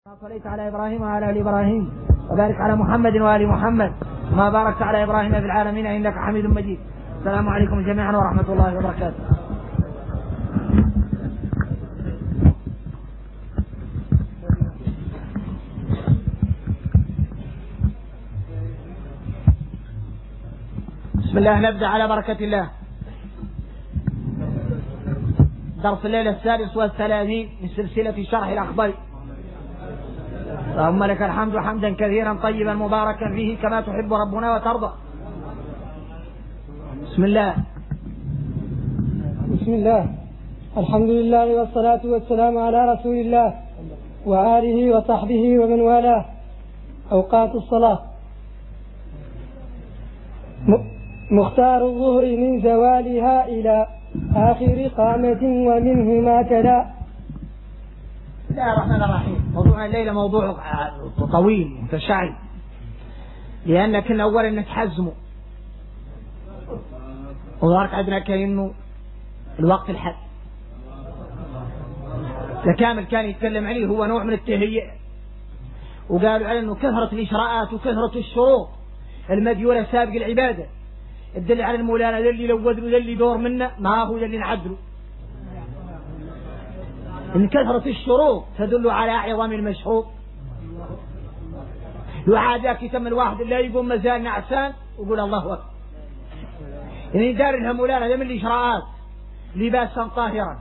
صليت على إبراهيم وعلى آل إبراهيم وبارك على محمد وآل محمد ما باركت على إبراهيم في العالمين إنك حميد مجيد. السلام عليكم جميعا ورحمة الله وبركاته. بسم الله، نبدأ على بركة الله. درس الليلة 36 من سلسلة شرح الأخضر. اللهم لك الحمد حمدا كثيرا طيبا مباركا فيه كما تحب ربنا وترضى. بسم الله. بسم الله، الحمد لله والصلاة والسلام على رسول الله وآله وصحبه ومن والاه. أوقات الصلاة: مختار الظهر من زوالها إلى آخر قامة ومنهما كلا. بسم الله الرحمن الرحيم. موضوعنا الليلة موضوع طويل متشعب، لأن كنا أولا نتحزمه وظهرت عندنا كأنه الوقت الحد لكامل كان يتكلم عليه هو نوع من التهيئة، وقالوا على أنه كثرة الإشراءات وكثرة الشروط المديولة سابق العبادة تدل على المولانا ذا اللي لو ذا اللي دور منا ما هو ذا اللي نعدله، إن كثرة الشروط تدل على عظم المشروط. يعاداك يتم الواحد لا يقوم مزال نعسان ويقول الله أكبر. إن دار لها مولانا ذا من الإشراءات: لباسا طاهرا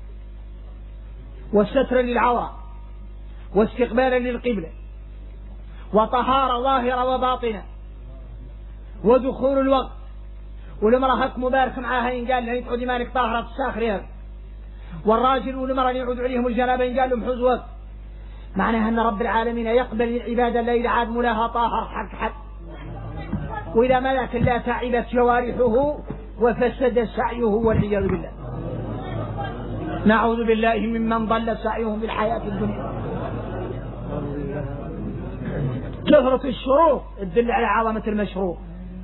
وسترا للعورة واستقبالا للقبلة وطهارة ظاهرة وباطنة ودخول الوقت. والمرأة هك مبارك معاها إن قال لها يتعودي مالك طاهرة تساخرها، والراجل والمرأة يعود عليهم الجنابة إن قال لهم حوز وقت. معناها أن رب العالمين يقبل العبادة الليل عاد ملاها طاهر حق وإذا ملك لا تعبت جوارحه وفسد سعيه والعياذ بالله. نعوذ بالله ممن ضل سعيهم في الحياة الدنيا. كثرة الشروط تدل على عظمة المشروع،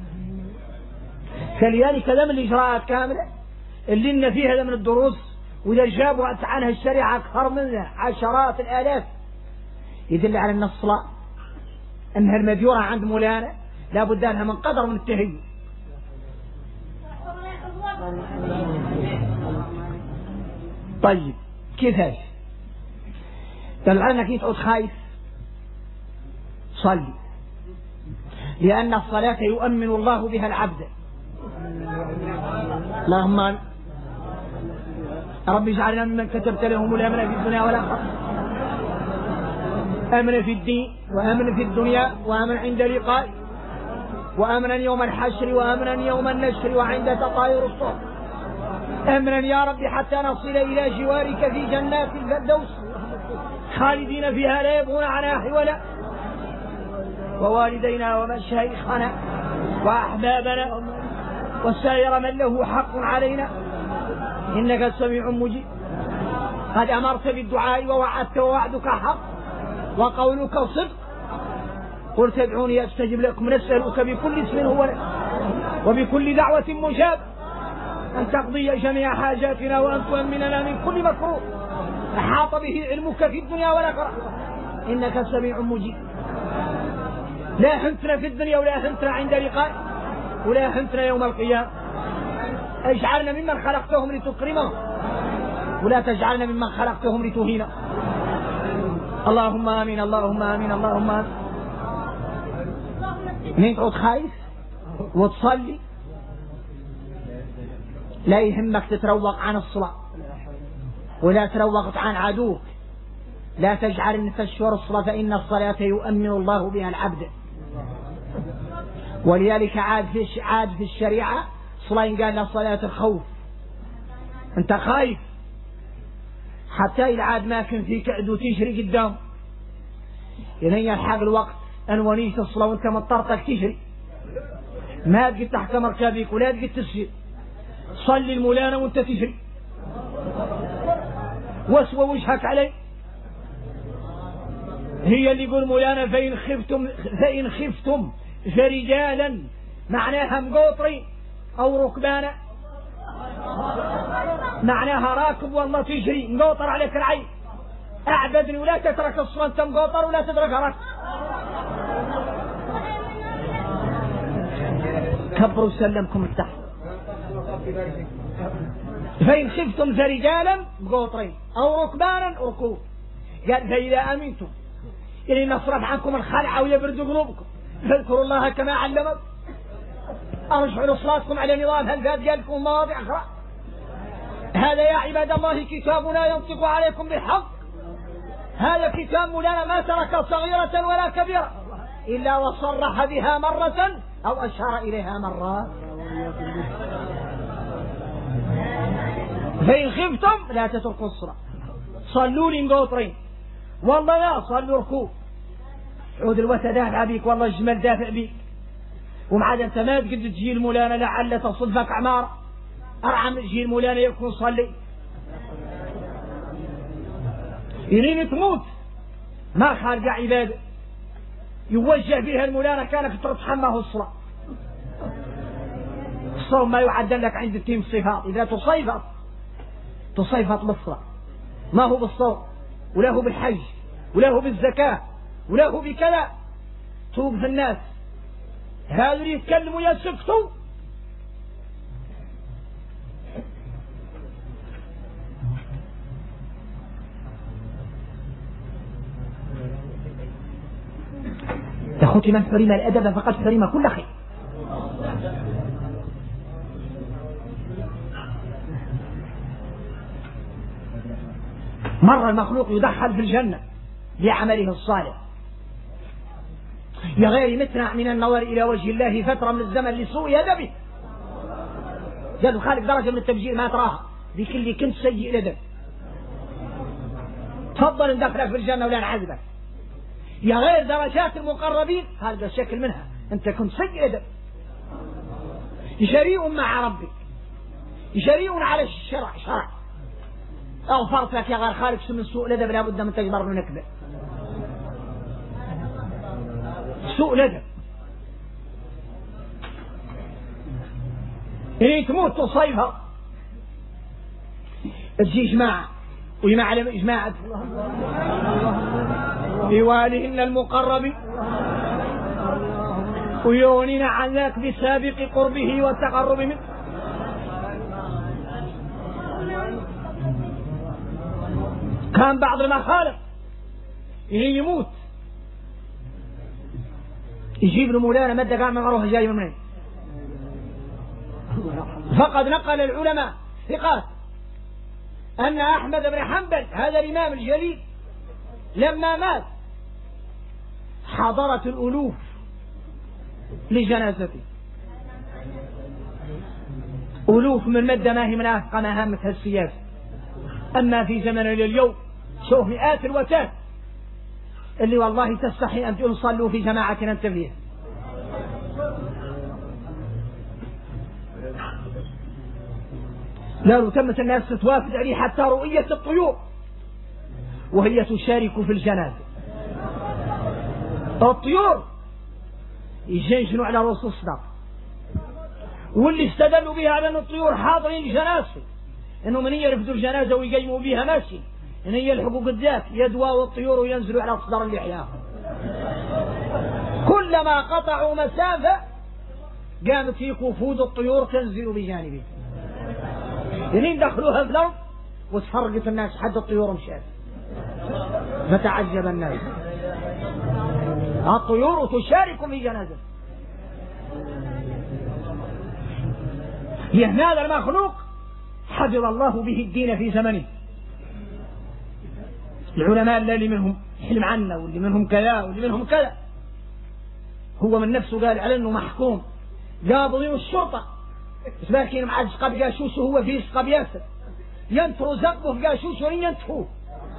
فلذلك هذا من الإجراءات كاملة اللي لنا فيها هذا من الدروس، وإذا جابوا عنها الشريعة أكثر منها عشرات الآلاف، يدل على أن الصلاة أنها المديورة عند مولانا لا بد لها من قدر من التهيئ. طيب كيفاش؟ قال عنك يتعود خايف صلي، لأن الصلاة يؤمن الله بها العبد. اللهم رب اجعلنا ممن كتبت لهم الأمن في الدنيا والآخرة، أمن في الدين وأمن في الدنيا وأمن عند لقائك وأمنا يوم الحشر وأمنا يوم النشر وعند تطاير الصور. أمنا يا رب حتى نصل إلى جوارك في جنات الفردوس خالدين فيها لا يبغون عنها حولا. ووالدينا ومشايخنا وأحبابنا وسائر من له حق علينا إنك سميع مجيب. قد أمرت بالدعاء ووعدت ووعدك حق وقولك صدق. قل تدعوني أستجب لكم. نسألك بكل اسم هو لك وبكل دعوة مجاب أن تقضي جميع حاجاتنا وأن تؤمننا من كل مكروه أحاط به علمك في الدنيا والآخرة إنك سميع مجيب. لا حنتنا في الدنيا ولا حنتنا عند لقائك ولا حنتنا يوم القيامة. اجعلنا ممن خلقتهم لتكرمهم ولا تجعلنا ممن خلقتهم لتهينا. اللهم آمين اللهم آمين اللهم آمين. من تقعد خايف وتصلي لا يهمك تتروق عن الصلاة ولا تروقت عن عدوك. لا تجعل أن تشور الصلاة فإن الصلاة يؤمن الله بها العبد. ولذلك عاد في الشريعة صلاة قال لها صلاة الخوف. أنت خايف حتى إذا عاد ما كان فيك عدو تجري قدام إذا يلحق الوقت أنوانيت الصلاة وأنت مضطرتك تجري ما تقدر تحكم ركابيك ولا تقدر تسجد. صلي المولانا وأنت تجري واسوى وجهك عليه. هي اللي يقول مولانا فإن خفتم فرجالا معناها مقوطري أو ركبانا، معناها راكب والله تجري مقوطر عليك العين أعبدني ولا تترك الصلاة، أنت مقاطر ولا تترك ركعة. كبروا سلمكم التحت. فإن خفتم فرجالا مقاطرين أو ركبانا ركوب. قال فإذا أمنتم إلي نصرف عنكم الخلع ويبرد قلوبكم فاذكروا الله كما علمكم أرجعوا صلاتكم على نظام هل قال لكم مواضع أخرى. هذا يا عباد الله كتابنا ينطق عليكم بالحق. هذا كتاب مولانا ما ترك صغيرة ولا كبيرة إلا وصرح بها مرة أو أشار إليها مرة. فإن خفتم لا تتركوا الصلاة. صلوا لي مقاطرين والله لا صلوا ركوب. عود الوتا دافع بيك والله الجمل دافع بيك ومعاد انت ما تقدر تجي المولانا لعل تصدفك عمار ارعى من تجي المولانا يكون صلي. يرين تموت ما خارج عباده يوجه بها المولانا كانك تتحماه الصلاة. الصوم ما يعدل لك عند التيم الصفات. إذا تصيفط بالصلاة ما هو بالصوم ولا هو بالحج ولا هو بالزكاة ولا هو بكذا. توقف الناس هذول يتكلموا يسكتوا. يا أخوتي من حرم الأدب فقد حرم كل خير. مرة المخلوق يدخل في الجنة بعمله الصالح لغير متنع من النظر إلى وجه الله فترة من الزمن لسوء أدبه. قالوا خالق درجة من التبجيل ما تراها ذيك اللي كنت سيء الأدب تفضل ندخلك في الجنة ولا نعذبك. يا غير درجات المقربين هذا الشكل منها أنت كنت سيء الأدب شريء مع ربك شريء على الشرع شرع. أغفرت لك يا غير خالق من سوء الأدب لابد من تجبر من نكبة. سوء الأدب إن تموت تصيفها تجي جماعة ويمعلم إجماعة بوالهن المقرب ويونين عن ذاك بسابق قربه والتقرب منه. كان بعض المخالف يموت يجيب له مولانا مادة قام من غروه جاي منين. فقد نقل العلماء ثقات أن أحمد بن حنبل هذا الإمام الجليل لما مات حضرت الألوف لجنازته. ألوف من مادة ما هي من أفقى مهامتها السياسة. أما في زمننا اليوم شوف مئات الوتات اللي والله تستحي أن تصلوا في جماعة أنت فيها. لا تمت الناس تتوافد عليه حتى رؤية الطيور وهي تشارك في الجنازة. الطيور يجنجنوا على رؤوس الصدق واللي استدلوا بها على أن الطيور حاضرين الجنازة إنه من يرفدوا الجنازة ويقيموا بها ماشي إن هي الحقوق الذات يدواوا الطيور وينزلوا على صدر اللحية. كلما قطعوا مسافة قامت في وفود الطيور تنزل بجانبه. يعني دخلوها في الأرض وتفرقت الناس حد الطيور مشات فتعجب الناس. الطيور تشارك في جنازة. هذا المخلوق حفظ الله به الدين في زمنه. العلماء اللي منهم حلم عنا واللي منهم كذا واللي منهم كذا هو من نفسه قال على انه محكوم قابضين الشرطة سباكين مع سقاب جاشوس وهو في سقاب ياسر ينتروا زقه في جاشوس ولين ينتفوه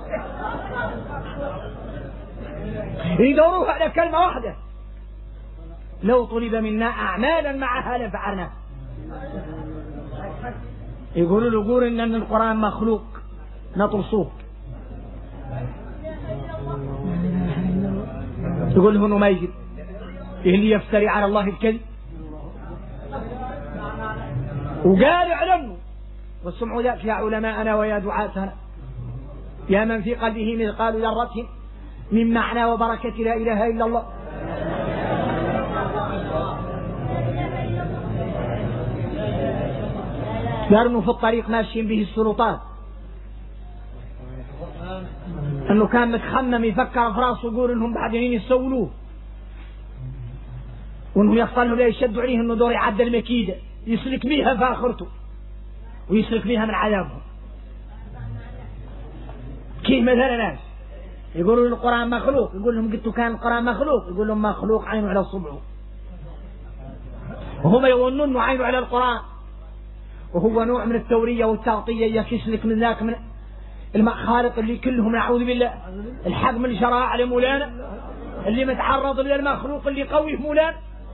يدوروه على كلمة واحدة لو طلب منا أعمالا معها لفعلنا. يقولوا له قول إن القرآن مخلوق نطرسوه. يقول له إنه ما يجب اللي يفتري على الله الكذب وقال اعلموا واسمعوا ذاك يا علماءنا ويا دعاتنا يا من في قلبه مثقال ذرة من معنى وبركة لا إله إلا الله. قالوا في الطريق ماشيين به السلطات، أنه كان متخمم يفكر في راسه يقول إنهم بعدين يسولوه، وإنه يحصل له لا يشد عليه إنه دور يعدل مكيدة يسلك بيها في آخرته ويسلك بيها من عذابهم. كيف مثلا ناس يقولوا القرآن مخلوق، يقول لهم قلتوا كان القرآن مخلوق، يقول لهم مخلوق عينه على صبعه، وهم يظنون أنه عينه على القرآن، وهو نوع من التورية والتغطية يكسلك من ذاك من المخالق اللي كلهم نعوذ بالله الحق من شرائع لمولانا اللي متعرض للمخلوق اللي قوي في مولانا،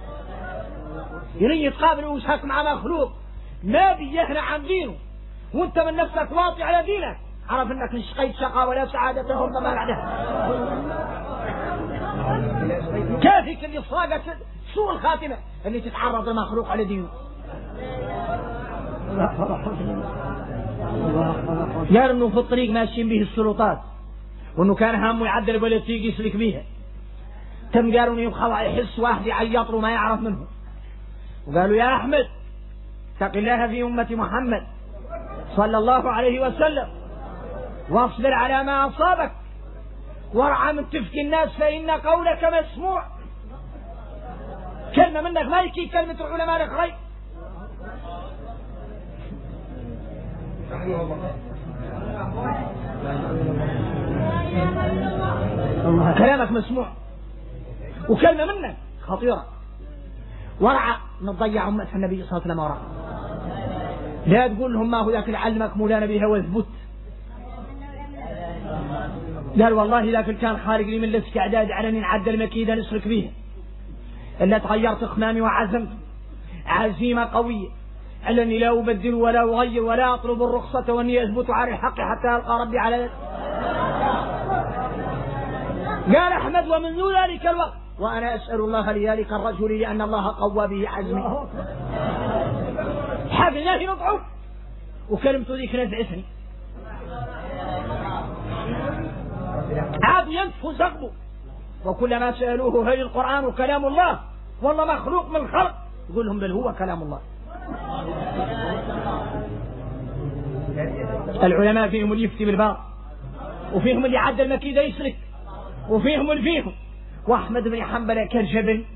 يريد يتقابل ويشهك مع مخلوق ما بيهنى عن دينه، وانت من نفسك واطي على دينك، عرف انك لشقيت شقاء ولا سعادة هم ما بعدها. كافيك اللي صاقت سوء الخاتمة اللي تتعرض لمخلوق على دينه. قال انه في الطريق ماشيين به السلطات، وانه كان همه يعدل بوليتيق يسلك بيها. تم قالوا انه يبقى يحس واحد يعيط له ما يعرف منه، وقالوا يا احمد اتق الله في امة محمد صلى الله عليه وسلم، واصبر على ما اصابك، وارعى من تفكي الناس فان قولك مسموع. كلمة منك ما يكي كلمة العلماء الاخرين. كلامك مسموع وكلمة منك خطيرة. ورعى من تضيع أمة النبي صلى الله عليه وسلم ورعى. لا تقول لهم ما هو ذاك اللي علمك مولانا بها واثبت. قال والله ذاك كان خارج لي من الاستعداد على ان نعدل مكيدة نسلك بيها، الا تغيرت اخمامي وعزمت عزيمة قوية على اني لا ابدل ولا اغير ولا اطلب الرخصة واني اثبت على الحق حتى القى ربي على ذلك. قال احمد ومنذ ذلك الوقت وانا اسال الله لذلك الرجل لان الله قوى به عزمي. حاب الله نضعف وكلمته ذيك نزعتني، عاد ينفوا زغبه، وكلما سالوه هل القرآن كلام الله والله مخلوق من الخلق، يقول لهم بل هو كلام الله. العلماء فيهم اللي يفتي بالباطل، وفيهم اللي عدى المكيدة يسلك، وفيهم اللي فيهم. واحمد بن حنبل كالجبل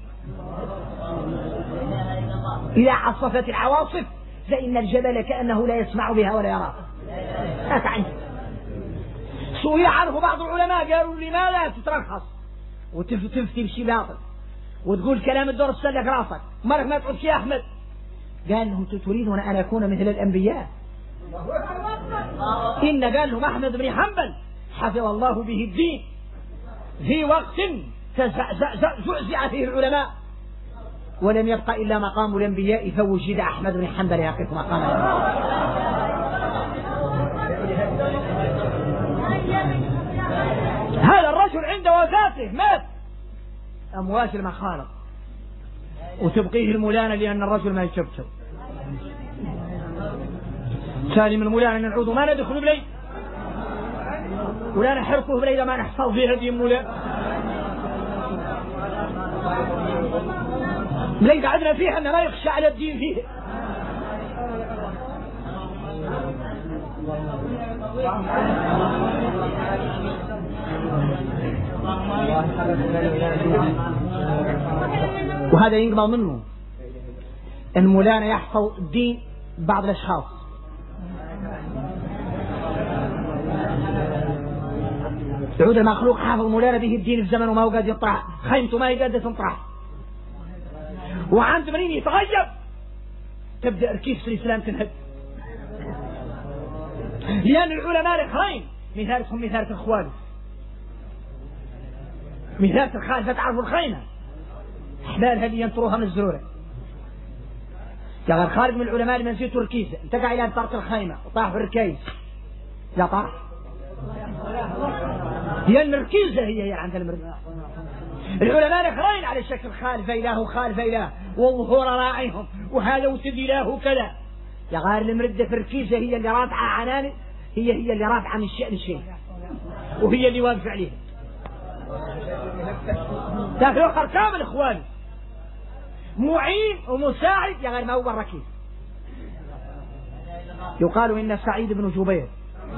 إذا عصفت العواصف فإن الجبل كأنه لا يسمع بها ولا يراها. أتعني سئل عنه بعض العلماء قالوا لماذا تترخص وتفتي بشي باطل وتقول كلام الدور السلك راسك مرك ما تعود يا أحمد؟ قال لهم تريدون أن أكون مثل الأنبياء؟ إن قال لهم أحمد بن حنبل حفظ الله به الدين في وقت زعزع فيه العلماء ولم يبقى إلا مقام الأنبياء فوجد أحمد بن حنبل يقف مقام هذا الرجل عند وفاته مات أمواج المخالط وتبقيه المولانة لأن الرجل ما يشبشب. سالم المولانة نعود ما ندخل بلي ولا نحرقه بلي ما نحصل فيه هذه المولانة بلي قعدنا فيه أنه ما يخشى على الدين فيه. وهذا ينقضى منه أن مولانا يحفظ الدين بعض الأشخاص. يعود المخلوق حافظ مولانا به الدين في زمن وما هو قادر يطرح خيمته ما هي قادر تنطرح، وعند منين يتغير تبدأ ركيزة الإسلام تنهد. لأن العلماء الآخرين مثالهم مثال الخوالف، مثال الخالفة تعرفوا الخيمة أحبالها اللي ينطروها من الزرورة. يا خارج من العلماء اللي منسيته ركيزة انتقع إلى طرق الخيمة وطاح في الركيز لا طاح، هي الركيزة هي عند المرد. العلماء الآخرين على شكل خالف إله وخالف إله وظهور راعيهم وهذا وسد إله كذا. يا غير المردة في الركيزة هي اللي رافعة عنان، هي اللي رافعة من الشيء للشيء. وهي اللي واقف عليها. لكن آخر كامل إخواني معين ومساعد يا غير ما هو الركيز. يقال إن سعيد بن جبير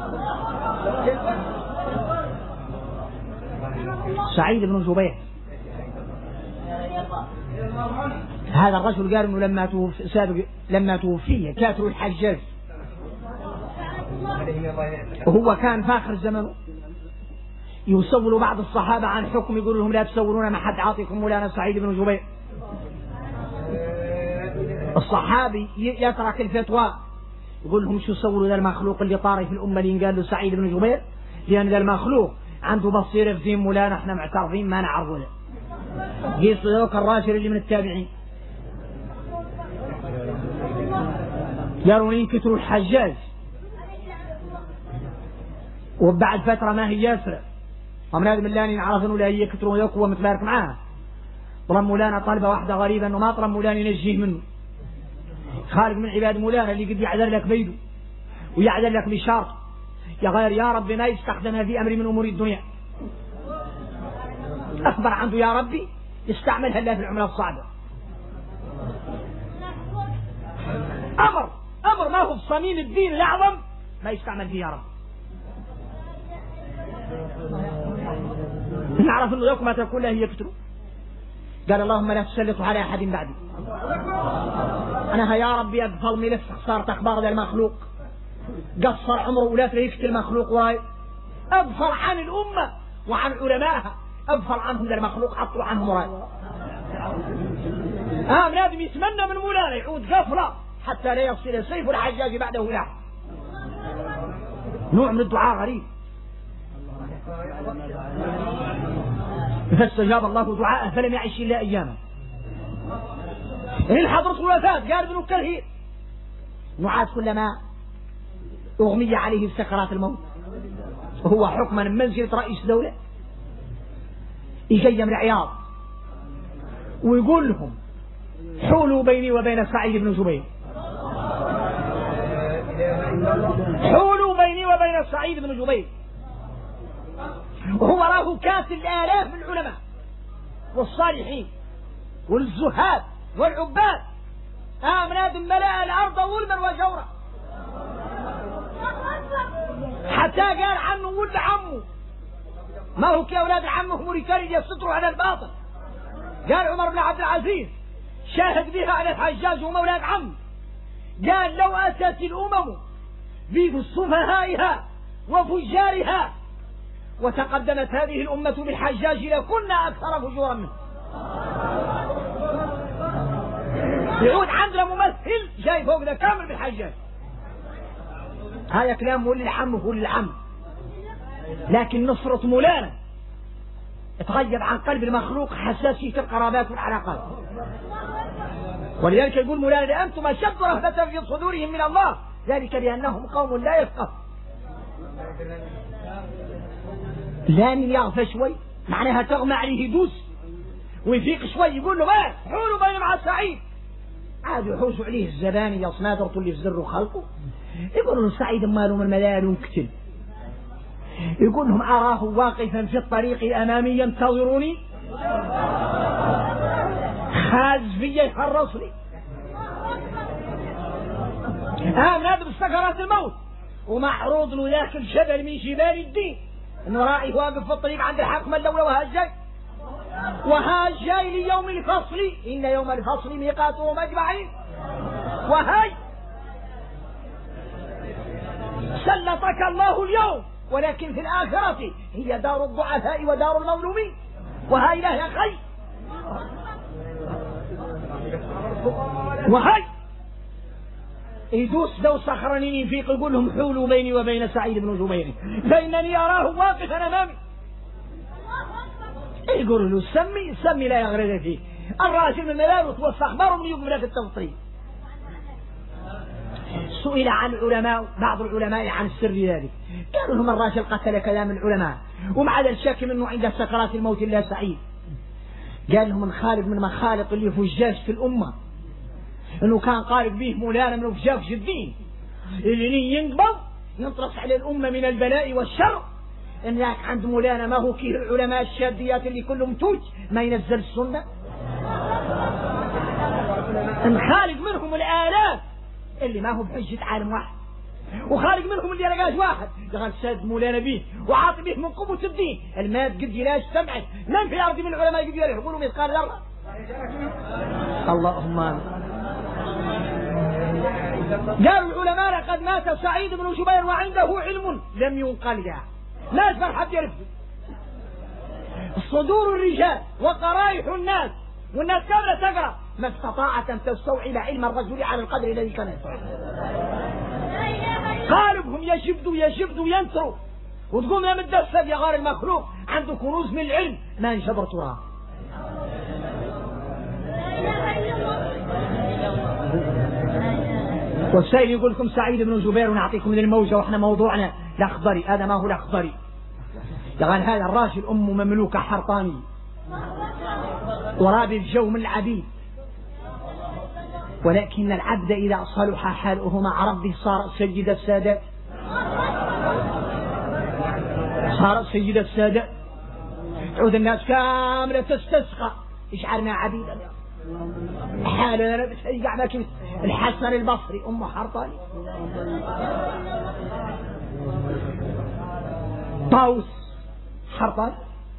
هذا الرجل قال إنه لما توفي كاتب الحجاج، وهو كان فاخر الزمن يسول بعض الصحابة عن حكم، يقول لهم لا تسولون ما حد عاطيكم مولانا سعيد بن جبير. الصحابي يترك الفتوى يقول لهم شو سولوا ذا المخلوق اللي طاري في الأمة اللي قال له سعيد بن جبير، لأن ذا المخلوق عنده بصيرة في دين مولانا احنا معترفين ما نعرفه له. قيس ذوك الراشد اللي من التابعين قالوا ينكتروا الحجاج، وبعد فترة ما هي ياسر ومن ملاني نعرف انه لا هي يكتروا ذوك هو متبارك معاه. طلب مولانا طلبة واحدة غريبة انه ما طلب مولانا ينجيه منه، خارج من عباد مولانا اللي قد يعذر لك بيده ويعذر لك بشارط يا غير يا ربي ما يستخدمها في أمر من أمور الدنيا، أخبر عنده يا ربي يستعملها إلا في العملة الصعبة. أمر ما هو في صميم الدين الأعظم ما يستعمل فيه يا رب. نعرف أنه يوم ما تكون له يكتروا قال اللهم لا تسلط على أحد بعدي. أنا يا ربي أقفل ملف صارت أخبار ذا المخلوق قصر عمره ولا يقتل المخلوق وراي، أغفر عن الأمة وعن علمائها، أغفر عنهم ذا المخلوق عطوا عنهم وراي. لازم يتمنى من مولانا يعود غفرة حتى لا يصل سيف الحجاج بعده له. نوع من الدعاء غريب. فاستجاب الله دعاءه فلم يعش إلا أياما. إن حضرت الوفاة قال ابن الكثير نعاد كلما أغمي عليه سكرات الموت وهو حكما من منزلة رئيس دولة يجي من العياض ويقول لهم حولوا بيني وبين سعيد بن جبير، حولوا بيني وبين سعيد بن جبير. وهو راه كاتل الآلاف من العلماء والصالحين والزهاد والعباد، من آدم ملأ الأرض ظلما وجورا، حتى قال عنه ولد عمه ما هو كأولاد عمه موريتاني يستروا على الباطل. قال عمر بن عبد العزيز شاهد بها على الحجاج وهم أولاد عم، قال لو أتت الأمم بسفهائها وفجارها وتقدمت هذه الأمة بالحجاج لكنا أكثر فجورا منه. يعود عندنا ممثل جاي فوق ذا كامل بالحجاج. هذا كلام ولي العم وولي العم، لكن نصرة مولانا تغيب عن قلب المخلوق حساسية القرابات والعلاقات. ولذلك يقول مولانا لأنتم أشد رهبة في صدورهم من الله، ذلك بأنهم قوم لا يفقه. لان يغفى شوي معناها تغمى عليه يدوس ويفيق شوي يقول له بس حولوا بين مع سعيد، عاد يحوسوا عليه الزبانية صنادرته اللي في زر خلقه. يقول له سعيد ماله من ملال وكتل، يقول لهم أراه واقفا في الطريق أمامي ينتظروني خاز فيا يحرصني. نادم بسكرات الموت ومعروض له ذاك الجبل من جبال الدين انه راعي واقف في الطريق عند الحاكم الدولة وها جاي ليوم الفصل، إن يوم الفصل ميقاتهم أجمعين. وهاي سلطك الله اليوم ولكن في الآخرة هي دار الضعفاء ودار المظلومين. وهاي له يا خي، وهاي يدوس دو صخرني يفيق يقول لهم حولوا بيني وبين سعيد بن جبير فإنني أراه واقفا أمامي. يقول له سمي لا يغرد فيه. الراجل من ملال وتوفى أخباره من يقبل في التوطين. سئل عن العلماء بعض العلماء عن السر ذلك، قالوا لهم الراجل قتل كلام العلماء ومع ذلك شك منه عند سكرات الموت لا سعيد. قال لهم من خالد من مخالط اللي فجاج في الأمة انه كان قارب به مولانا من فجاج الدين اللي ينقبض ينطرس على الأمة من البلاء والشر إنك عند مولانا ما هو كيه العلماء الشاديات اللي كلهم توج ما ينزل السنة، خالق منهم الآلاف اللي ما هو بحجة عالم واحد، وخالق منهم اللي لقاش واحد قال ساد مولانا به وعاطي به من قوة الدين. المات قد لا سمعت من في الأرض من العلماء قد يقولوا مثقال ذرة. اللهم آمين. قالوا العلماء لقد مات سعيد بن جبير وعنده علم لم ينقل له، لا يسمع حد يعرفه. صدور الرجال وقرائح الناس والناس كاملة تقرأ ما استطاعت أن تستوعب علم الرجل على القدر الذي كان يستوعب. قالبهم يشبدوا ينثروا وتقوم يا متدسد يا غار المخلوق عنده كنوز من العلم ما انشبر تراب. والسائل يقول لكم سعيد بن جبير ونعطيكم من الموجة واحنا موضوعنا الأخضري، هذا ما هو الأخضري. يعني هذا الراجل أمه مملوكة حرطاني ورابي الجو من العبيد، ولكن العبد إذا صلح حاله مع ربه صار سيد السادات، صار سيد السادات. تعود الناس كاملة تستسقى يشعرنا عبيدا حالنا بتشجع لكن الحسن البصري أمه حرطاني. طاووس حرطاني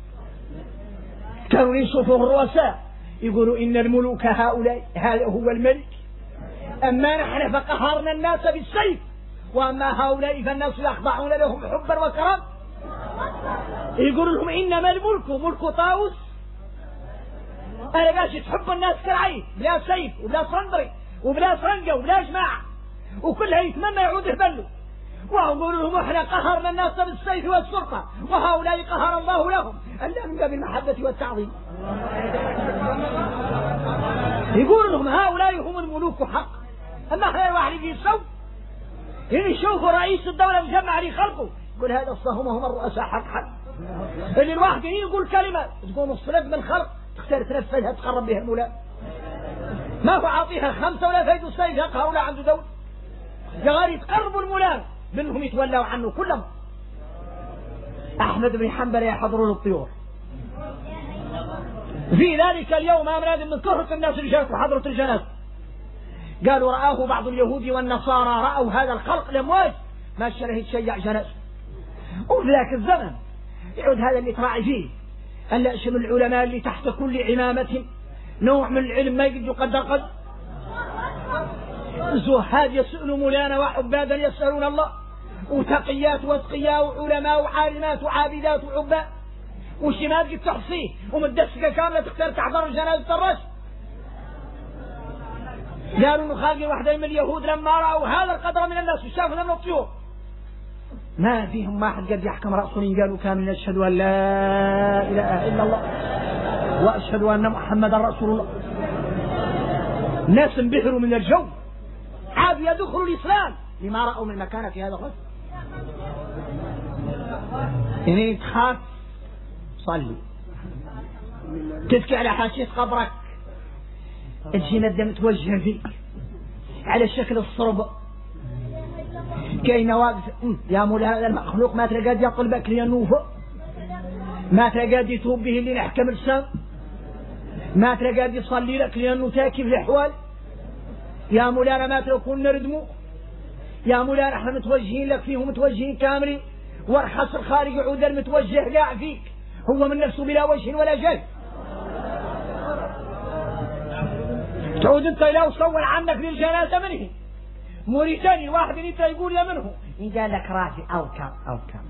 كانوا يشوفوا الرؤساء يقولوا إن الملوك هؤلاء هذا هو الملك، أما نحن فقهرنا الناس بالسيف وأما هؤلاء فالناس يخضعون لهم حبا وكرم. يقولوا لهم إنما الملك ملك طاووس. أنا باش تحب الناس كالعين بلا سيف وبلا صندري وبلا فرنقة وبلا جماعة وكلها يتمنى يعود يهبلوا، ويقولوا لهم احنا قهرنا الناس بالسيف والسلطة وهؤلاء قهر الله لهم ألا من باب المحبة والتعظيم. يقول لهم هؤلاء هم الملوك حق، أما احنا واحد يجي يسوي يشوفوا رئيس الدولة مجمع لي خلقه يقول هذا هم الرؤساء حق اللي الواحد يقول كلمة تقول مصلب من خلق تختار تنفذها تقرب بها المولى، ما هو عاطيها 5 ولا فايدوا السيد يقهر ولا عنده دولة يا غير يتقربوا المولى منهم يتولوا عنه كلهم. أحمد بن حنبل يحضرون الطيور في ذلك اليوم أمراض من كثرة الناس اللي جاءت وحضرت الجنازة، قالوا رآه بعض اليهود والنصارى رأوا هذا الخلق الأمواج ما شره يتشيع جنازة. وفي ذاك الزمن يعود هذا اللي تراعي فيه أن يأشم العلماء اللي تحت كل عمامة نوع من العلم ما يقد يقدر قد. زهاد يسألوا مولانا وعبادا يسألون الله وتقيات واتقياء وعلماء وعالمات وعابدات وعباء وشمال قد تحصيه ومدسكة كاملة تختار تحضر الجنازة الرشد. قالوا انه خالقين واحدين من اليهود لما رأوا هذا القدر من الناس وشافوا من الطيور ما فيهم واحد قد يحكم رأسهم قالوا كامل نشهد أن لا إله إلا الله وأشهد أن محمدا رسول الله. الناس انبهروا من الجو عادوا يدخلوا الإسلام لما رأوا من مكانة في هذا الرجل. إن تخاف صلي تبكي على حاشية قبرك الجنة الدم توجه فيك على شكل الصرب كاين واقف يا مولا هذا المخلوق ما تلقى يطلبك لينوفه ما تلقى يتوب به اللي نحكم السام ما تلقى يصلي لك لأنه تاكي في الأحوال. يا مولانا ما تكون نردمو يا مولانا احنا متوجهين لك فيه متوجهين كاملين وارخص الخارج عود المتوجه لا فيك هو من نفسه بلا وجه ولا جهل. تعود انت لو صور عنك للجنازة منه موريتاني واحد انت يقول يا منه ان قال لك راجل او كم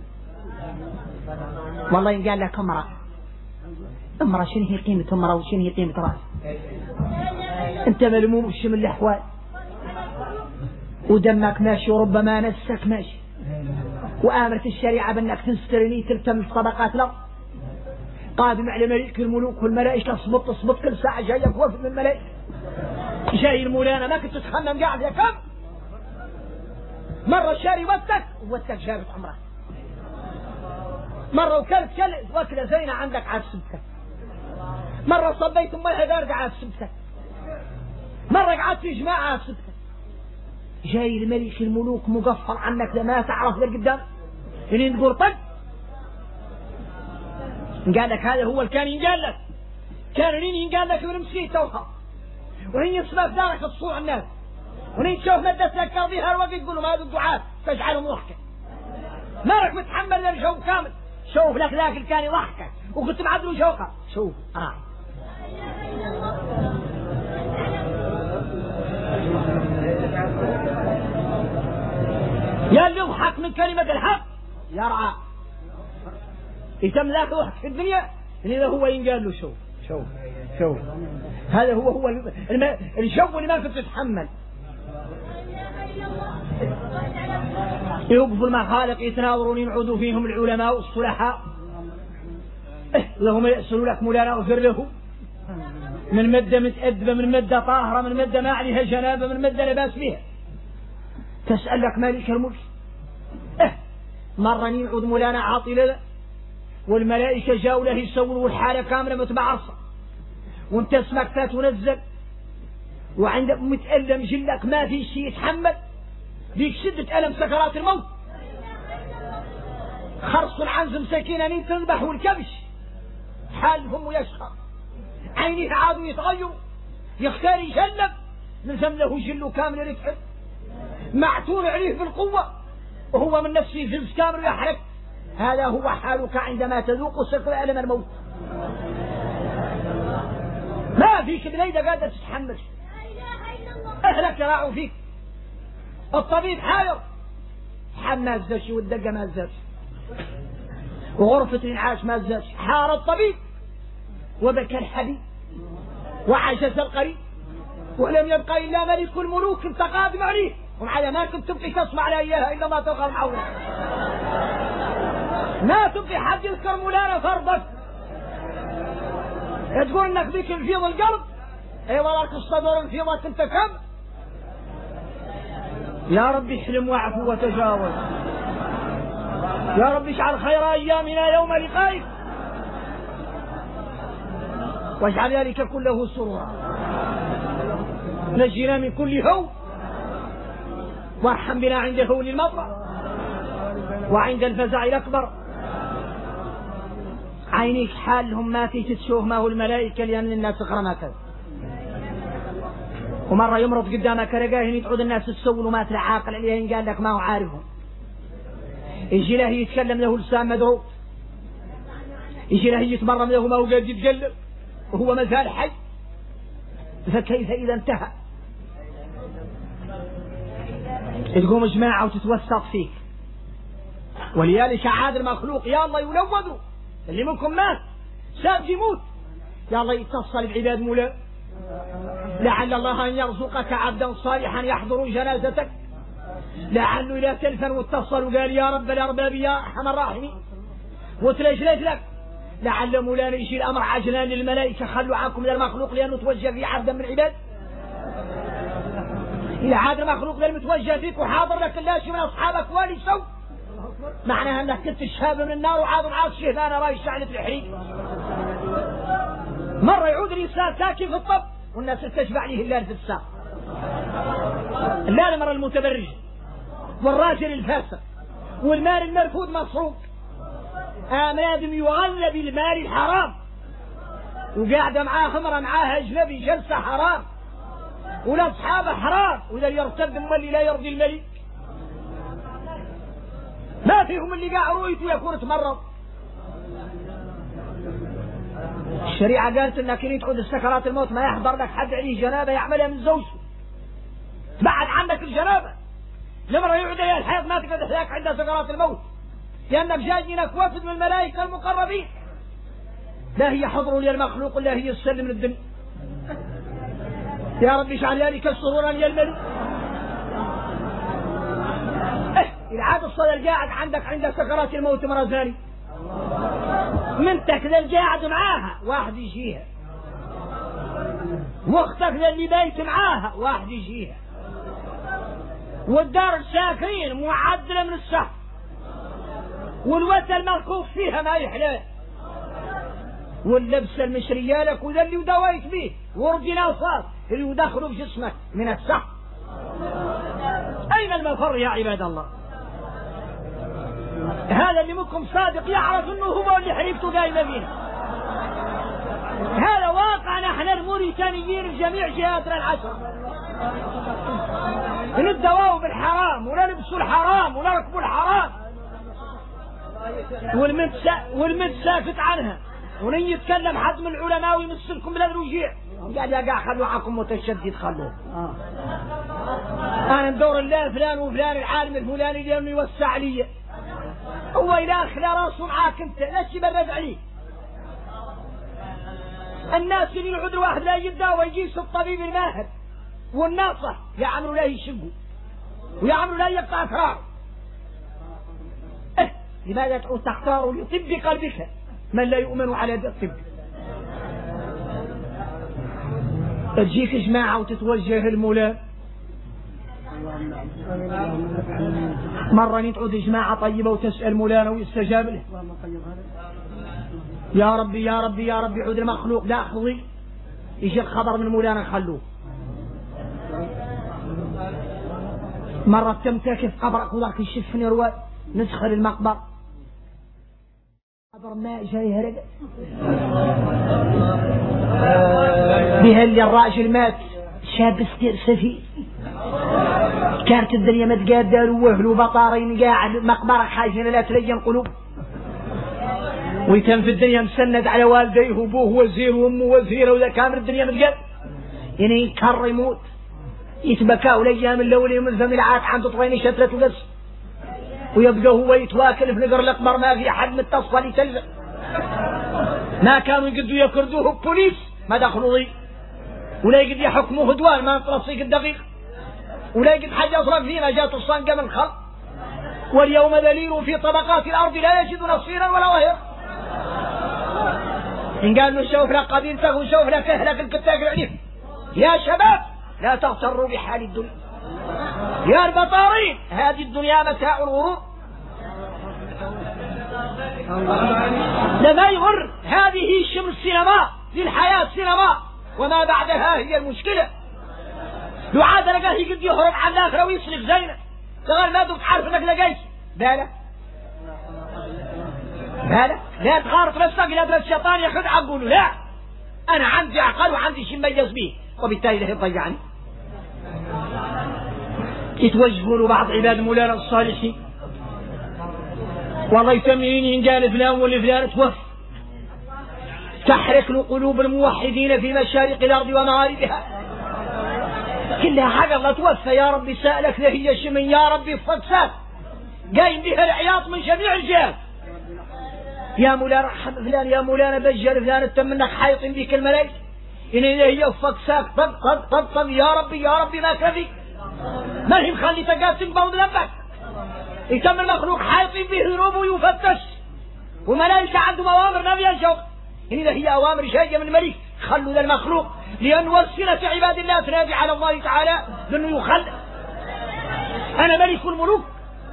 والله ان قال لك امرأة شنو هي قيمة امرأة وشنو هي قيمة راجل. انت ملموم وش من الاحوال ودمك ماشي وربما نفسك ماشي وآمرت الشريعة بأنك تنسترني تلتمس طبقات الأرض قادم على ملك الملوك والملائكة اصبط كل ساعة جايك وفد من الملائكة جاي المولانا ما كنت تتخمم قاعد يا كم مرة شاري وتك جابت عمرك مرة وكلت وكلة زينة عندك عاد سبتك مرة صبيت مية دارقة عاد سبتك مرة قعدت في جماعة عاد سبتك. جاي الملك الملوك مقفل عنك لما تعرف لقدام اللي تقول طق قال لك هذا هو الكان ينقال لك، كان رين ينقال لك من مسكين توها وهي يصبح في دارك تصوع الناس ونين تشوف مدة لك قاضيها الوقت تقول ما هذا الدعاء تجعله مضحكا، ما رك متحمل للجو كامل. شوف لك ذاك اللي كان يضحكك وكنت معدله شوقه. شوف يا اللي يضحك من كلمة الحق يرعى يتم ذاك يضحك في الدنيا إذا هو ينقال له شوف هذا هو الجو اللي ما كنت تتحمل. يوقفوا المخالق يتناظرون ينعودوا فيهم العلماء والصلحاء لهم يأسلوا لك مولانا اغفر له من مدة متأدبة، من مدة طاهرة، من مدة ما عليها جنابة، من مدة لباس بها. تسأل لك مالك الملك مرة ينعود مولانا عاطلة والملائكة جاوا له يسولوا الحالة كاملة متبعرصة وانت اسمك فات ونزل وعندك متألم جلك ما في شيء يتحمل ذيك شدة ألم سكرات الموت. خرص العنز مساكين تذبح والكبش حالهم ويشخر عينيه عادوا يتغيروا يختار يجلب نزم له جله كامل يتحب معتون عليه بالقوة وهو من نفسه جلس كامل يحرك. هذا هو حالك عندما تذوق سكر ألم الموت. ما فيك بليلة قادة تتحمل، أهلك راعوا فيك. الطبيب حاير ما زادش والدقة ما زادش وغرفة الإنعاش ما زادش. حار الطبيب وبكى الحبيب وعجز القريب ولم يبقى إلا ملك الملوك انت قادم عليه ومع ما كنت تبقي تسمع لا إله إلا ما تلقى المعونة. ما تبقي حد يذكر مولانا فرضك تقول انك بيك انفيض القلب. اي والله الصدر انفيضت انت كم. يا رب احلم واعفو وتجاوز. يا رب اجعل خير ايامنا يوم لقائك واجعل ذلك كله سرورا. نجينا من كل هول وارحم بنا عند هول المطر وعند الفزع الأكبر. عينيك حالهم ما في تشوف ما هو الملائكة لأن الناس اقرا كذا. ومرة يمرض قدامك رقاهن يتعود الناس تسول ما تلعاقل عليه قال لك ما هو عارفهم. يجي له يتكلم له لسان مدعو يجي له يتمرم له ما هو قاعد يتقلب وهو ما زال حي. فكيف إذا انتهى تقوم جماعة وتتوسط فيك. ولذلك عاد المخلوق يا الله يلوذوا اللي منكم مات ساب يموت يا الله يتصل العباد مولا لعل الله أن يرزقك عبدا صالحا يحضر جنازتك لعله لا تلفن واتصل وقال يا رب الأرباب يا أرحم الراحمين وتلجلج لك لعل مولانا يجي الأمر عجلان للملائكة خلوا عنكم للمخلوق لأنه توجه في عبدا من العباد. إذا عاد المخلوق للمتوجه فيك وحاضر لك اللاشي من أصحابك والي سو معناها أنك كنت الشهاب من النار وعاد معاك شهبانة راي شعلة الحريق. مرة يعود الإنسان ساكن في الطب والناس تشبع عليه الليل في الساق الليل مرة المتبرج والراجل الفاسق والمال المرفوض مصروف لازم يغلب المال الحرام وقاعدة معاه خمرة معاه أجنبي جلسة حرام ولا أصحابه حرام وإذا يرتد مولي لا يرضي الملك ما فيهم اللي قاع رؤيته يكون تمرض. الشريعة قالت انك إن تعود السكرات الموت ما يحضر لك حد عليه جنابة يعملها من زوجه بعد عنك الجنابة لمرة يعود إلى الحيض ما تقدر تحياك عند سكرات الموت لأنك جايينك وفد من الملائكة المقربين لا هي حضر للمخلوق لا هي السلم من الدنيا. يا رب اجعل ذلك سرورا للملك. العاد الصدر قاعد عندك عند سكرات الموت مرة ثانية منتك ذا قاعد معاها واحد يجيها واختك ذا اللي بايت معاها واحد يجيها والدار الساكنين معدلة من السحر والوتى المركوب فيها ما يحلاه واللبس المشرية لك وذا اللي ودوايت به وردنا صار اللي ودخلوا في جسمك من السحر. أين المفر يا عباد الله؟ هذا اللي منكم صادق يعرف انه هو اللي حريفته قايمه فينا. هذا واقع. نحن الموريتانيين الجميع جهاتنا العشر ندواو بالحرام ولا نلبسوا الحرام ولا نركبوا الحرام والمد ساكت عنها، ولن يتكلم حد من العلماء ويمثلكم بلا الوجيع. قال يا قاع خلوا عقم متشدد خلوه. انا ندور الله فلان وفلان العالم الفلاني لانه يوسع لي، هو الى اخر راسه معاك انت لا تبرد عليه. الناس اللي العذر واحد لا يداوى يجيس الطبيب الماهر والناصح يعملوا لا يشقوا ويعملوا لا يقطع اثرار. لماذا تختار لطب قلبك من لا يؤمن على الطب؟ تجيك جماعة وتتوجه المولى. مرة تعود جماعة طيبة وتسأل مولانا ويستجاب له. يا ربي يا ربي يا ربي عود المخلوق لا أخذي، يجي الخبر من مولانا خلوه. مرة تمتكف قبرك وذاك يشفني رواي ندخل المقبر قبر ماء جاي هرق بها اللي الراجل مات شاب ستير سفي كانت الدنيا متقادة ووهل وبطارين قاعد مقبرة حاجين لا تلين قلوب، ويتم في الدنيا مسند على والديه وابوه وزير وامه وزيره وذا كامل الدنيا متقادة يعني يكر يموت يتبكى والايام الاولى من فم العاد عنده طويني شتلة وقص ويبقى هو يتواكل في نقر الاقبر ما في احد متصل يتلزق. ما كانوا يقدوا يكردوه بوليس ما دخلوا ضي ولا يقد يحكموه هدوان ما نطلصيك الدقيق ولا يقد حاجة أصرق فينا جات الصنقة من الخلق. واليوم ذليل في طبقات الأرض لا يجد نصيرا ولا وهر. إن قال له شوف لك قبيلتك وشوف لك أهلك الكتاك العنيف. يا شباب لا تغتروا بحال الدنيا يا البطارين، هذه الدنيا متاع الغرور. لما يغر هذه شمس سينما للحياة سينما وما بعدها هي المشكلة. لو عاد لقاه يقد يهرب عن الآخرة ويسلك زينة تقول ما دمت عارف انك لقيت بالا لا تغارط نفسك لا بلا الشيطان ياخذ عقله. لا انا عندي عقل وعندي شيء مميز به وبالتالي لا يضيعني. يتوجهوا له بعض عباد مولانا الصالحين والله يسميني قال فلان ولا فلان توفى تحرك له قلوب الموحدين في مشارق الارض ومغاربها كلها حق الله توفى. يا ربي سألك هي شمن يا ربي فكسات قايم بها العياط من جميع الجهات. يا مولانا رحم فلان يا مولانا بجل فلان انت منك حايطين بك الملائكة إن هي فكسات طق طق طق طق يا ربي ما كفي ما هي مخلي تقاسم بوض لبك يتم المخلوق حايطين به ذنوبه ويفتش وملائكة عندهم أوامر ما فيها شوق. إن هي أوامر جاية من الملك خلوا ذا المخلوق لأن وسيلة عباد الله تنادي على الله تعالى لأنه يخل أنا ملك الملوك.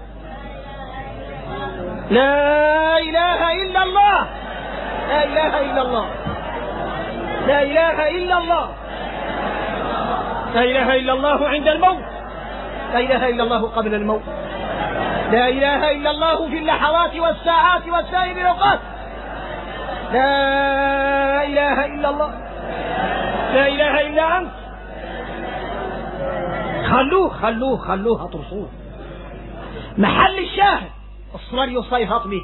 لا إله إلا الله لا إله إلا الله لا إله إلا الله لا إله إلا الله عند الموت لا إله إلا الله قبل الموت لا إله إلا الله في اللحظات والساعات والسائر الأوقات لا إله إلا الله لا إله إلا أنت. خلوه اطرسوه. محل الشاهد الصلاة يصيفط بها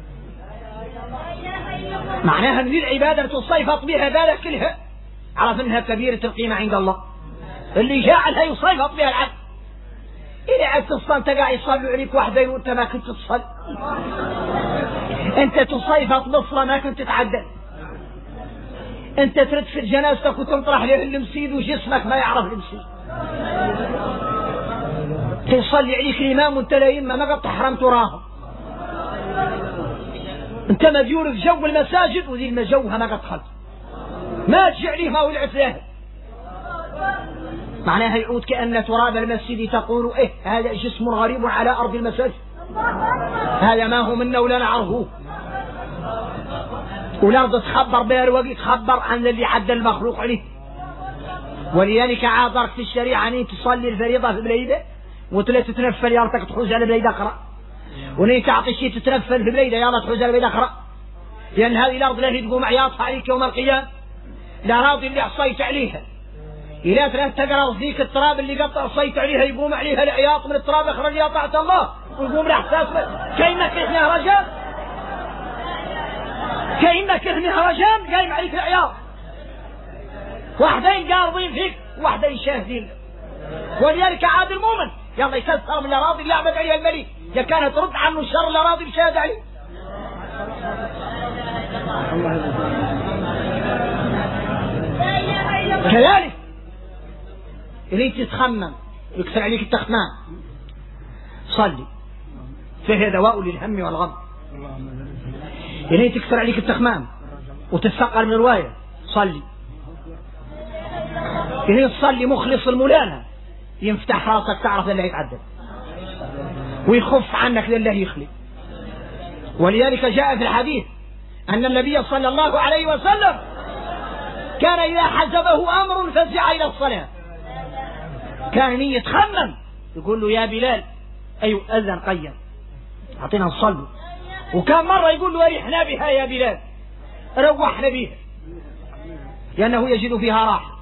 معناها ان العبادة تصيفط بها بالك كلها عرف انها كبيرة القيمة عند الله اللي جعلها يصيفط بها العبد. إذا عدت تصل انت قاعد يصلوا عليك واحدين وانت ما كنت تصل انت تصيفط بصلة ما كنت تتعدل انت ترد في جنازتك وتنطرح له المسيد وجسمك ما يعرف المسيد تصلي عليك الإمام وانت لا يما ما قد تحرم تراها انت مديون في جو المساجد وذي المجوها ما قد خلت ما تجعليها ولعت لها معناها يعود كأن تراب المسجد تقول هذا جسم غريب على أرض المساجد هذا ما هو منا ولا نعرفه والأرض تخبر بها الوقت تخبر عن اللي عدى المخلوق عليه. ولذلك عاذرك في الشريعة أن تصلي الفريضة في بليدة وتلا تتنفل يارتك تخرج على بليدة أقرأ وني تعطي شيء تتنفل في بليده يلا تحوز البيت أخرى، لأن هذه الأرض لا تقوم عياطها عليك يوم القيامة، لا راضي اللي عصيت عليها، إذا ثلاث تقرأ فيك التراب اللي قد عصيت عليها يقوم عليها العياط من التراب يخرج يا طاعة الله ويقوم الإحساس كأنك إحنا رجال، كأنك إحنا رجال قايم عليك العياط، واحدين قارضين فيك واحدين شاهدين. ولذلك عاد المؤمن يلا يكسر من الأراضي اللي عبد عليها الملك، يا كانت ترد عنه الشر الأراضي بشاهد عليه. كذلك اللي تتخمم يكسر عليك التخمام صلي، فيه دواء للهم والغم. اللي تكسر عليك التخمام وتتثقل من رواية صلي، اللي تصلي مخلص المولانة ينفتح راسك تعرف لله يتعدل ويخف عنك لله يخلي. ولذلك جاء في الحديث أن النبي صلى الله عليه وسلم كان إذا حزبه أمر فزع إلى الصلاة، كان يتخمم يقول له يا بلال أي أذن قيم أعطينا نصلي، وكان مرة يقول له أريحنا بها يا بلال روحنا بها، لأنه يجد فيها راحة.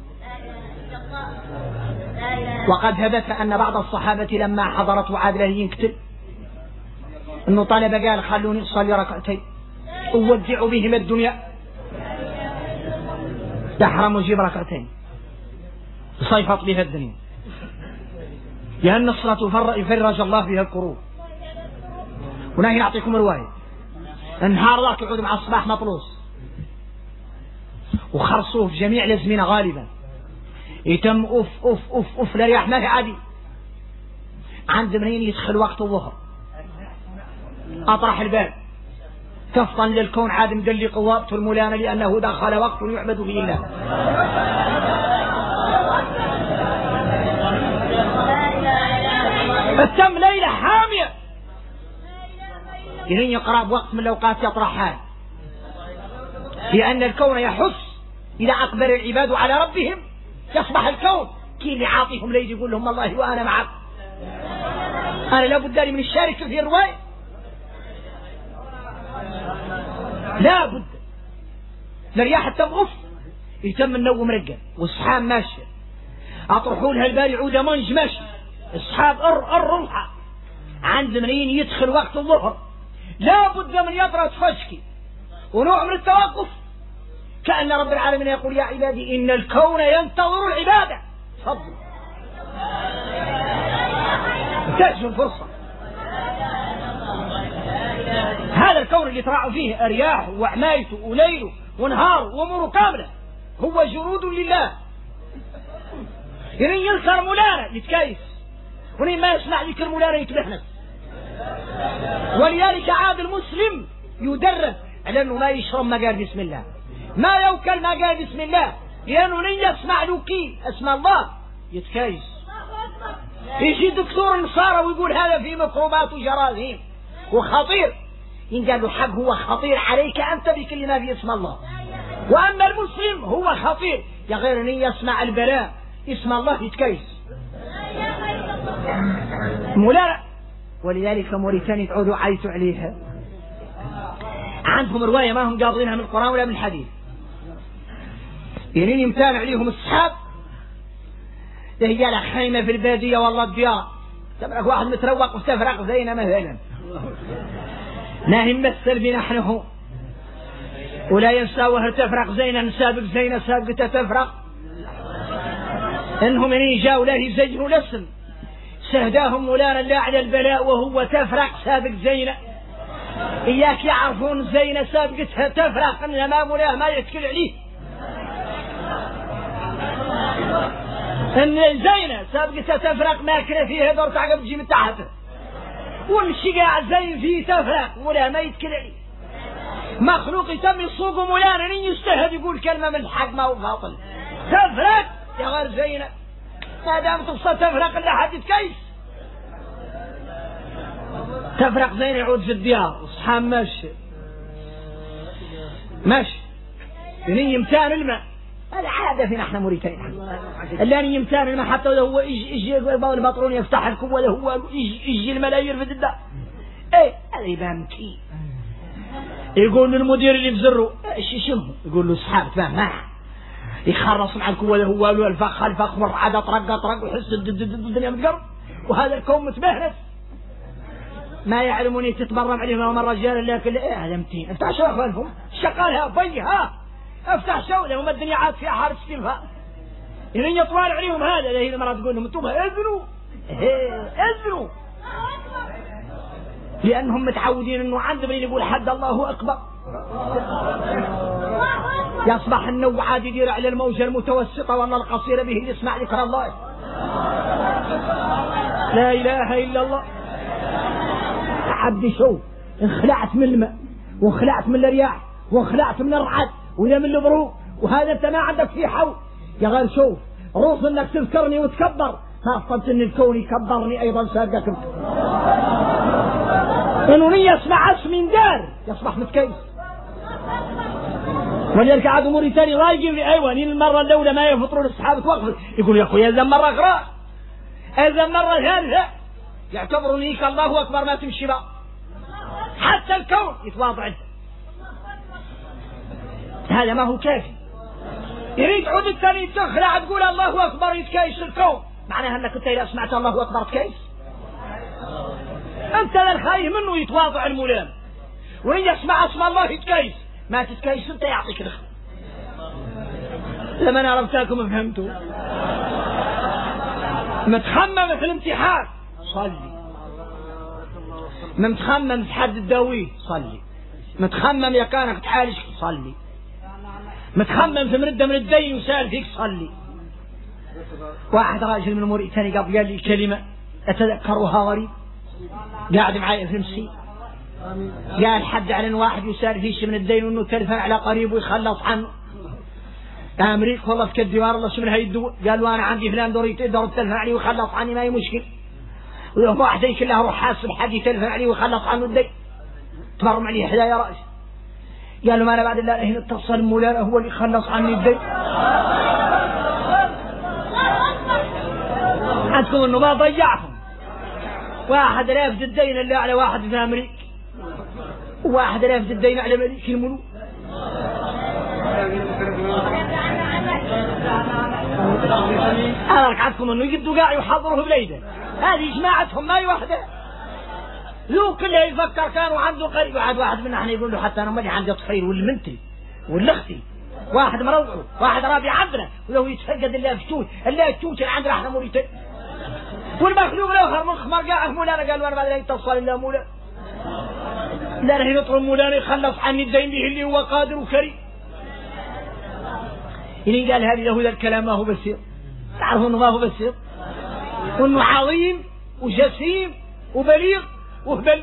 وقد ثبت أن بعض الصحابة لما حضرته عاد له ينقتل أنه طلب قال خلوني أصلي ركعتين أودع بهم الدنيا، تحرم وجيب ركعتين صيفط بها الدنيا، لأن الصلاة يفرج الله فيها الكروب. ونهي نعطيكم رواية النهار ذاك يقعد مع الصباح مطلوس وخرصوه في جميع الأزمنة غالبا يتم أف أف أف أف لرياح ما في عادي، عند منين يدخل وقت الظهر أطرح الباب كفطا للكون عاد مدلي قوابته المولانة لأنه دخل وقت يعبد فيه الله. التم ليلة حامية إذن يقرأ بوقت من الأوقات يطرحها، لأن الكون يحس إذا أقبل العباد على ربهم يصبح الكون كي يعاطيهم ليل يقول لهم الله وأنا معك، أنا لابد لي من الشارك في الرواية، لابد لرياح التم أف يتم النوم مرقل والصحاب ماشية أطرحوا لها البال عودة منج ماشي الصحاب الرمحة عند منين يدخل وقت الظهر لابد من يطرد فشكي ونوع من التوقف، كأن رب العالمين يقول يا عبادي إن الكون ينتظر العبادة تفضل تأجل فرصة. هذا الكون اللي تراعوا فيه أرياح وعمايته وليله ونهار وأموره كاملة هو جرود لله، يعني ينكر مولانا يتكيس ونين ما يسمع ذكر مولانا يتبحنس. ولذلك عاد المسلم يدرب على أنه ما يشرب ما قال بسم الله، ما يوكل ما قال بسم الله، لأنه لن يسمع لكي اسم الله يتكيس. يجي دكتور النصارى ويقول هذا في ميكروبات وجراثيم وخطير، إن قال له حق هو خطير عليك أنت بكل ما في اسم الله، وأما المسلم هو خطير يا غير أن يسمع البلاء اسم الله يتكيس مولانا. ولذلك موريتاني تعودوا عيسوا عليها، عندهم رواية ما هم قاضينها من القرآن ولا من الحديث، يعني يمتانع عليهم الصحاب هي خيمة في البادية والله الديار تبرك واحد متروق وتفرق زينا مثلا ما هم مثل بنحنه ولا ينساوه تفرق زينا نسابق زينا سابقة تفرق، انهم ان جاءوا لا يزجروا لسن سهداهم مولانا لا على البلاء وهو تفرق سابق زينة، إياك يعرفون زينة سابقتها تفرق إنما مولاه ما يتكل عليه، إن زينة سابقتها تفرق ماكلة فيها دور تعقب تجي من تحت، والشقاع زين فيه تفرق مولاه ما يتكل عليه. مخلوق يتم يصوق مولانا إن يستهد يقول كلمة من الحق ما هو باطل تفرق يا غير زينة، ما دام تفصل تفرق إلا حد يتكيس. تفرق زين يعود في الديار وصحاب ماشي ماشي يعني يمتان الماء، هذا عادة فينا احنا موريتاني اللي يمتان الماء حتى لو هو يجي البطرون يفتح الكوة هو يجي الملايير في الدار هذا يبان كي. يقول للمدير اللي بزره شنو؟ يقول له سحاب تبان يخرص مع الكوة هو الفخ مرعدة طرق ويحس الدنيا متقرب، وهذا الكون متبهرس ما يعلموني تتبرم عليهم هم الرجال. لكن هذا متين افتح شو اخوانهم شغالها بيها افتح شو لهم الدنيا عاد فيها حارس كيفها يرين يطوال عليهم. هذا هي المرأة تقول لهم انتم اذنوا لانهم متعودين انه عندهم يقول حد الله اكبر يصبح النوع عاد يدير على الموجة المتوسطة ولا القصيرة به يسمع ذكر الله. لا اله الا الله. عبدي شو انخلعت من الماء وانخلعت من الرياح وانخلعت من الرعد ولا من البروق، وهذا انت ما عندك فيه حول. يا غير شوف روح انك تذكرني وتكبر، ما اصلت ان الكون يكبرني ايضا سابقك انت. انه يسمع اسم دار يصبح متكيس. ولذلك عاد اموري ثاني رايقين لي ايوه المره الاولى ما يفطروا الاصحاب توقف يقول يا اخوي اذا مره اخرى اذا مره ثالثه يعتبروا ليك الله اكبر ما تمشي بقى حتى الكون يتواضع. هذا ما هو كافي، يريد تعود الثاني تخلع تقول الله اكبر يتكيس الكون، معناها انك انت اذا سمعت الله اكبر تكيس. انت الخايف منه يتواضع الملام، وإن يسمع اسم الله يتكيس ما تتكيس انت يعطيك رخ. لما انا عرفتكم فهمتوا. متخمم في الامتحان صلي، متخمم في حد الداوي صلي، متخمم يا كانك تعالج صلي، متخمم في مرده من الدين وسال فيك صلي. واحد راجل من موريتانيا قال لي كلمه اتذكرها غريب، قاعد معي في المسي قال حد على واحد يسال فيش من الدين وانه تلفن على قريب ويخلص عنه. امريك والله في الديوار الله شو من هاي الدول، قال له انا عندي فلان دوري تقدر تلفن عليه ويخلص عني ما هي مشكله. واحد كلها روح حاسب حد يتلفن عليه ويخلص عنه الدين تبرم عليه حذايا راسي. قال له ما انا بعد الله هنا اتصل مولانا هو اللي خلص عني الدين. عندكم انه ما ضيعهم. واحد رافد الدين اللي على واحد في امريكا، وواحد رافد الدين على ملك الملوك. انا ركعتكم انه يجدوا قاع يحضروا في بليده، هذه جماعتهم ما هي وحده. لو كله يفكر كانوا عنده قريب. واحد منا احنا يقول له حتى انا مالي عندي طفيل والمنتي والاختي، واحد مروعه واحد رابي عندنا ولو يتفقد اللي فتوت اللي فتوت اللي عندنا احنا موريتين. والمخلوق الاخر مخمر قاعد مولانا قال وانا بعد لا يتصل الا مولانا، لا راح يطلب مولانا يخلص عني الدين به اللي هو قادر وكريم. اللي قال هذه له ذا الكلام ما هو بسيط، تعرفوا انه ما هو بسيط وانه عظيم وجسيم وبليغ وهبل.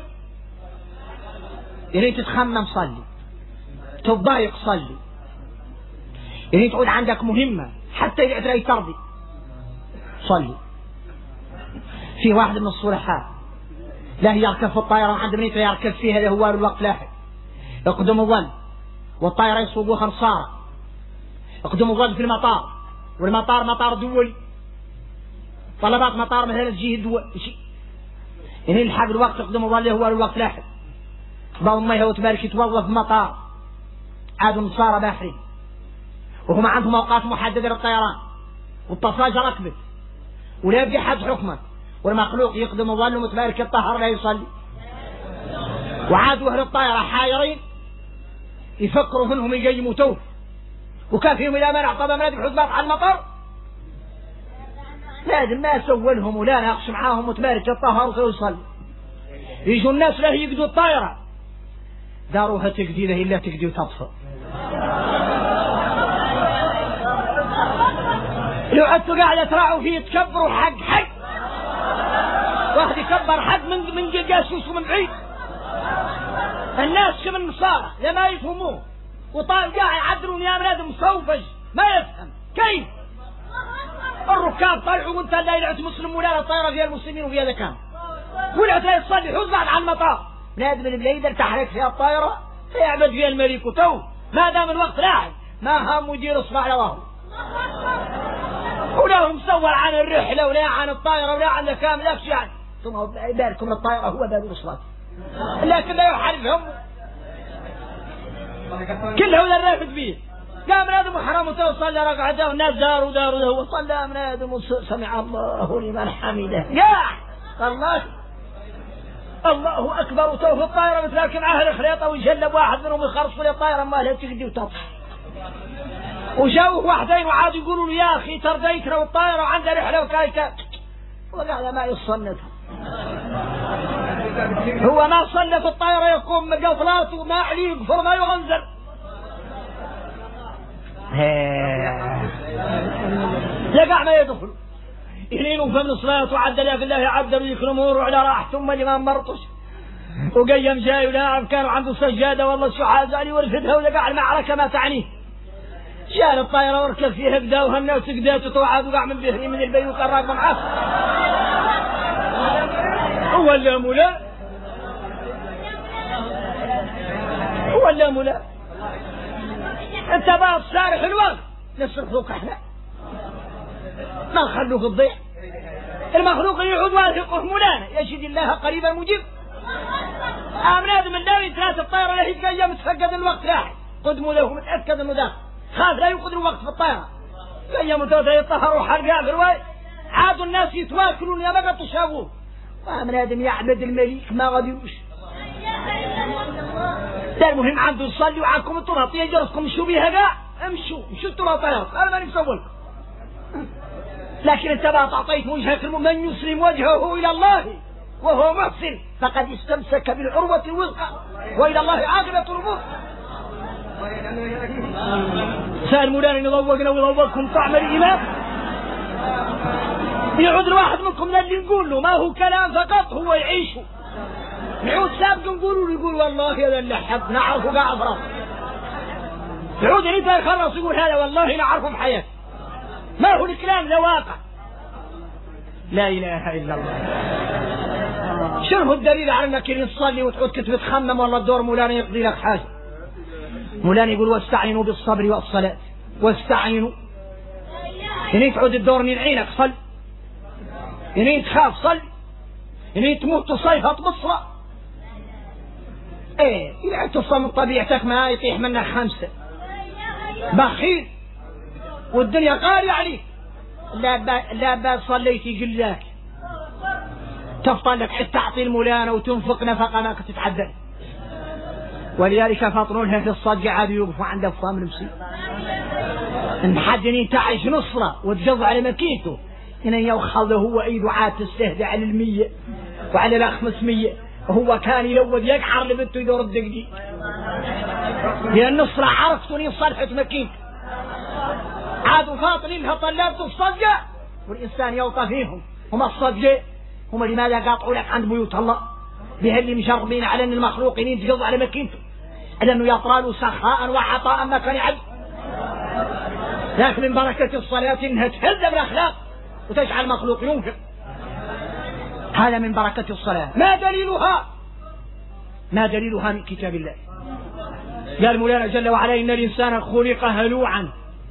يعني تتخمم صلي، تضايق صلي، يعني تعود عندك مهمة حتى إذا تلاقي ترضي صلي. في واحد من الصلحاء لا يركب في الطائرة وعند من يركب فيها هذا هو الوقت لاحق، يقدم الظل والطائرة يسوقوا خمسارة، يقدم الظل في المطار والمطار مطار دولي، طلبات مطار مثلا تجيه الدول يعني الحق الوقت يقدم الظل هو الوقت لاحق. بعض ما هو تبارك يتوظف في مطار عادوا نصارى باحرين وهم عندهم اوقات محدده للطيران والطفاجه ركبت ولا يبقى حد حكمه والمخلوق يقدم الظل ومتبارك الطهر لا يصلي. وعادوا اهل الطائره حايرين يفكروا منهم يقيموا توف وكان فيهم الى ما اعطى منادب حزبات على المطار لازم ما سوى لهم ولا ناقش معاهم متبارك الطهر ويصلي. يجوا الناس له يقدوا الطائره داروها تقدي له الا تقدي وتطفئ. لو عدتوا قاعدة تراعوا فيه تكبروا حق واحد يكبر حق من جاسوس ومن بعيد. الناس كم النصارى لا ما يفهموه وطال قاعد يعدلون يا بلاد مصوفج ما يفهم كيف الركاب طلعوا وانت لا يلعت مسلم ولا الطائرة فيها المسلمين وفيها ذكام ولعت لا يصلي حوز بعد على المطار بلاد من البلاد تحرك فيها الطائرة يعبد فيها الملك وتو ما دام الوقت لاعب ما هم يدير اصبع على ظهره ولا هم سوى عن الرحلة ولا عن الطائرة ولا عن الكام لا شيء ثم باركم الطائرة هو باب الصلاة لكن لا يحارب همه كله لا رافد فيه. قام آدم وحرام وصلى ركعتين والناس داروا وصلى من آدم سمع الله لمن حمده الله أكبر وتوفي الطائرة متراكم معها الخريطة ويجلب واحد منهم يخرص في الطائرة ما لها تجدي وتطح. وجاوه واحدين وعادوا يقولوا له يا أخي ترضيت لو الطائرة وعندها رحلة وكايكا وقال ما يصنت. هو ما صلى في الطائرة يقوم مقفلات وما عليه يقفر ما يغنزر. لقع ما يدخل يلينوا فمن الصلاة وعدل في الله عدل ويكرمون على راح ثم الإمام مرطش وقيم جاي ولاعب كانوا عنده سجادة والله الشحاذ علي ورفدها ولقع المعركة ما تعنيه. شال الطائرة وركب فيها بدا وهنا وسجدات وتوعد وقع من بهري من البي وقرق معه. هو اللي مولا انت بقى صارح الوقت نصرفوك احنا ما نخلوك تضيع. المخلوق يعود واثقه مولانا يشهد الله قريبا مجيب. امناد من داري ثلاث الطائرة لا هي متفقد الوقت لاحق قدموا له متأكد انه داخل خاف لا يقدر الوقت في الطائرة. جاي متوتر يطهروا حرقا في الوقت عادوا الناس يتواكلون يا بقى تشاغوه. وامناد يعبد الملك ما غاديوش. ده المهم عنده يصلي وعنكم التراث يجرسكم شو بيها قاع امشوا التراث انا ماني مسوي. لكن انت بقى تعطيت وجهك من يسلم وجهه الى الله وهو محسن فقد استمسك بالعروة الوثقى والى الله عاقبة الامور. سأل مولانا نضوقنا ويضوقكم طعم الإيمان. يعود الواحد منكم للي نقول له ما هو كلام فقط هو يعيشه. نعود سابق نقولوا له يقول والله هذا اللي حق نعرفه قاعد براسه. يعود انت يخلص يقول هذا والله نعرفه بحياته ما هو الكلام ذا واقع. لا إله إلا الله. شنو الدليل على انك تصلي وتعود كنت بتخمم والله الدور مولانا يقضي لك حاجة. مولانا يقول واستعينوا بالصبر والصلاة واستعينوا يعني تعود الدور من عينك صل يعني تخاف صل يعني تموت تصيفة بصرة إذا تصم طبيعتك ما يطيح منك 5 بخيل والدنيا قارية عليك لا بال صليت يجلاك تفضل لك حتى تعطي المولانا وتنفق نفقة ما كنت تتعدل. ولذلك فاطرونها في الصدق عادوا يوقفوا عند أفصام المسيح ان حد ينتعش نصرة وتجض على مكينته إن يوخذه هو أي دعاة تستهدى على 100 وعلى 500 وهو كان يلوذ يقعر لبنته يدور الدقدي لأن النصرة عرفتني صلحة مكينته عادوا فاطرين لها طلابته الصدقة والإنسان يوطى فيهم هم الصدقة هم لماذا قاطعوا لك عند بيوت الله بها اللي مشربين على أن المخلوقين تجض على مكينته لأنه يطرالوا سخاء وعطاء ما كان يعد. لكن من بركة الصلاة إنها تهذب الأخلاق وتجعل المخلوق ينفق. هذا من بركة الصلاة. ما دليلها من كتاب الله. قال مولانا جل وعلا إن الإنسان خلق هلوعا.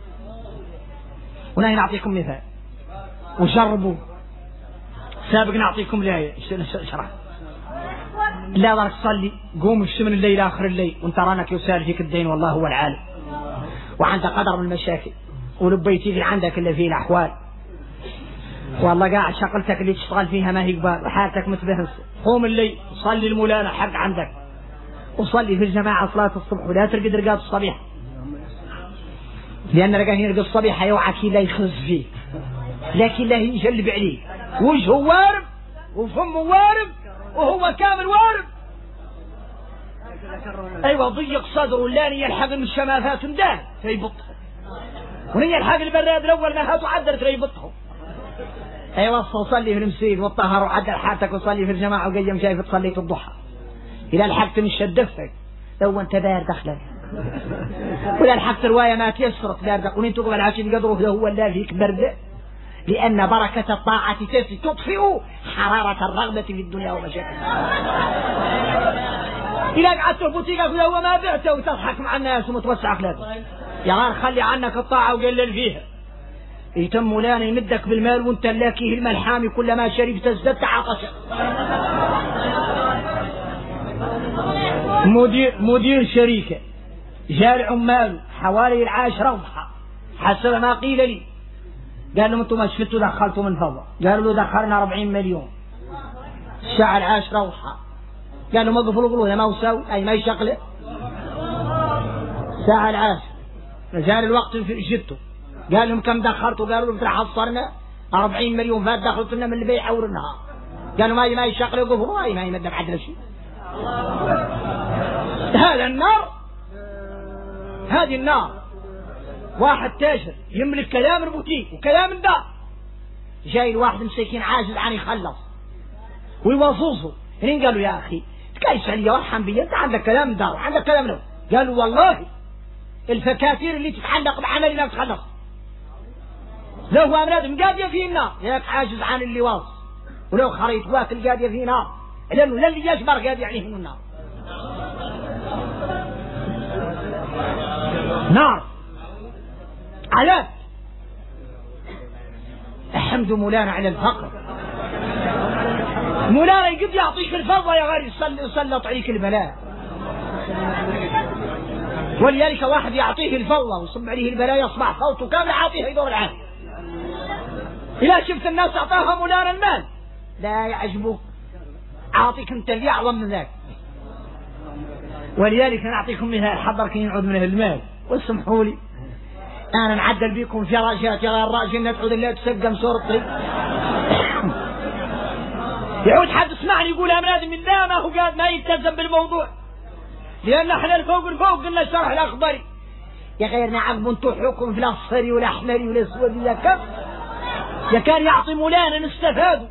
هنا نعطيكم مثال وجربوا سابق نعطيكم الآية شرح. لا ضرك تصلي قوم من الليل آخر الليل وانت رانك يسال فيك الدين والله هو العالم وعندك قدر من المشاكل ولبيتي في عندك اللي فيه الأحوال والله قاعد شغلتك اللي تشتغل فيها ما هي قبال وحالتك متبهس. قوم الليل صلي المولانا حق عندك وصلي في الجماعة صلاة الصبح ولا ترقد رقاد الصبيح لأن رقاه يرقد الصبيح يوعك لا يخز فيه لكن لا يجلب عليه وجهه وارب وفمه وارب وهو كامل وارب. أيوة ضيق صدره لاني يلحق من الشمافات مدان فيبطه وني يلحق البراد الأول ما هاتوا عدلت فيبطه. أيوة صلي في المسجد والطهر وعدل حالتك وصلي في الجماعة وقيم شايف تصلي في الضحى إذا لحقت من شدفك لو أنت بارد أخلق وإذا لحقت رواية ما تيسرت باردك ونين تقبل عشان قدره هو الله فيك برد لأن بركة الطاعة تطفئ حرارة الرغبة في الدنيا ومشاكلها. إذا قعدت بوتيقك هو ما بعته وتضحك مع الناس ومتوسع أخلاقك يا غار خلي عنك الطاعة وقلل فيها. يتم مولانا يمدك بالمال وانت لاكيه الملحامي كلما شربت ازددت عطشا مدير شركة جاء العمال حوالي 10 ضحى حسب ما قيل لي، قال لهم انتم ما شفتوا دخلتوا من فضة؟ قالوا له دخلنا 40 مليون. الساعة 10 ضحى قال لهم اقفلوا قولوا ما هو ساوي اي ما يشغله. الساعة 10 جاء الوقت في جدته قال لهم كم دخلتوا؟ قالوا لهم حصرنا 40 مليون فات دخلت لنا من البيع اور النهار. قالوا ما يشغلوا قفلوا ما يمد بعد شيء. هذا النار، هذه النار. واحد تاجر يملك كلام البوتيك وكلام الدار، جاي الواحد مسكين عاجز عن يخلص ويوظفه. هنا قالوا يا اخي تكايس علي وارحم بي، انت عندك كلام دار وعندك كلام له. قالوا والله الفكاتير اللي تتعلق بعملنا تخلص. لو هو امراض قاضيه في النار ياك عاجز عن اللي واص، ولو خريط واكل قاضيه في نار لانه لا اللي يجبر قاضي عليه من النار. نار عذاب. الحمد مولانا على الفقر. مولانا يقد يعطيك الفضل يا غير يسلط عليك البلاء. ولذلك واحد يعطيه الفضل ويصب عليه البلاء يصبح صوته كامل يعطيه يدور العافية. إذا شفت الناس أعطاها مولانا المال لا يعجبك، أعطيك أنت اللي أعظم من ذاك. ولذلك نعطيكم مثال حضرك ينعود منه المال. واسمحوا لي أنا نعدل بكم في راشات غير راجل تعود الله تسقم سور الطريق. يعود حد اسمعني يقول يا بنادم الله ما هو قاد ما يلتزم بالموضوع، لأن احنا الفوق قلنا الشرح الأخضري يا غيرنا عقب انتو حكم في الأصفري والأحمري والأسود يا كان يعطي مولانا نستفادوا.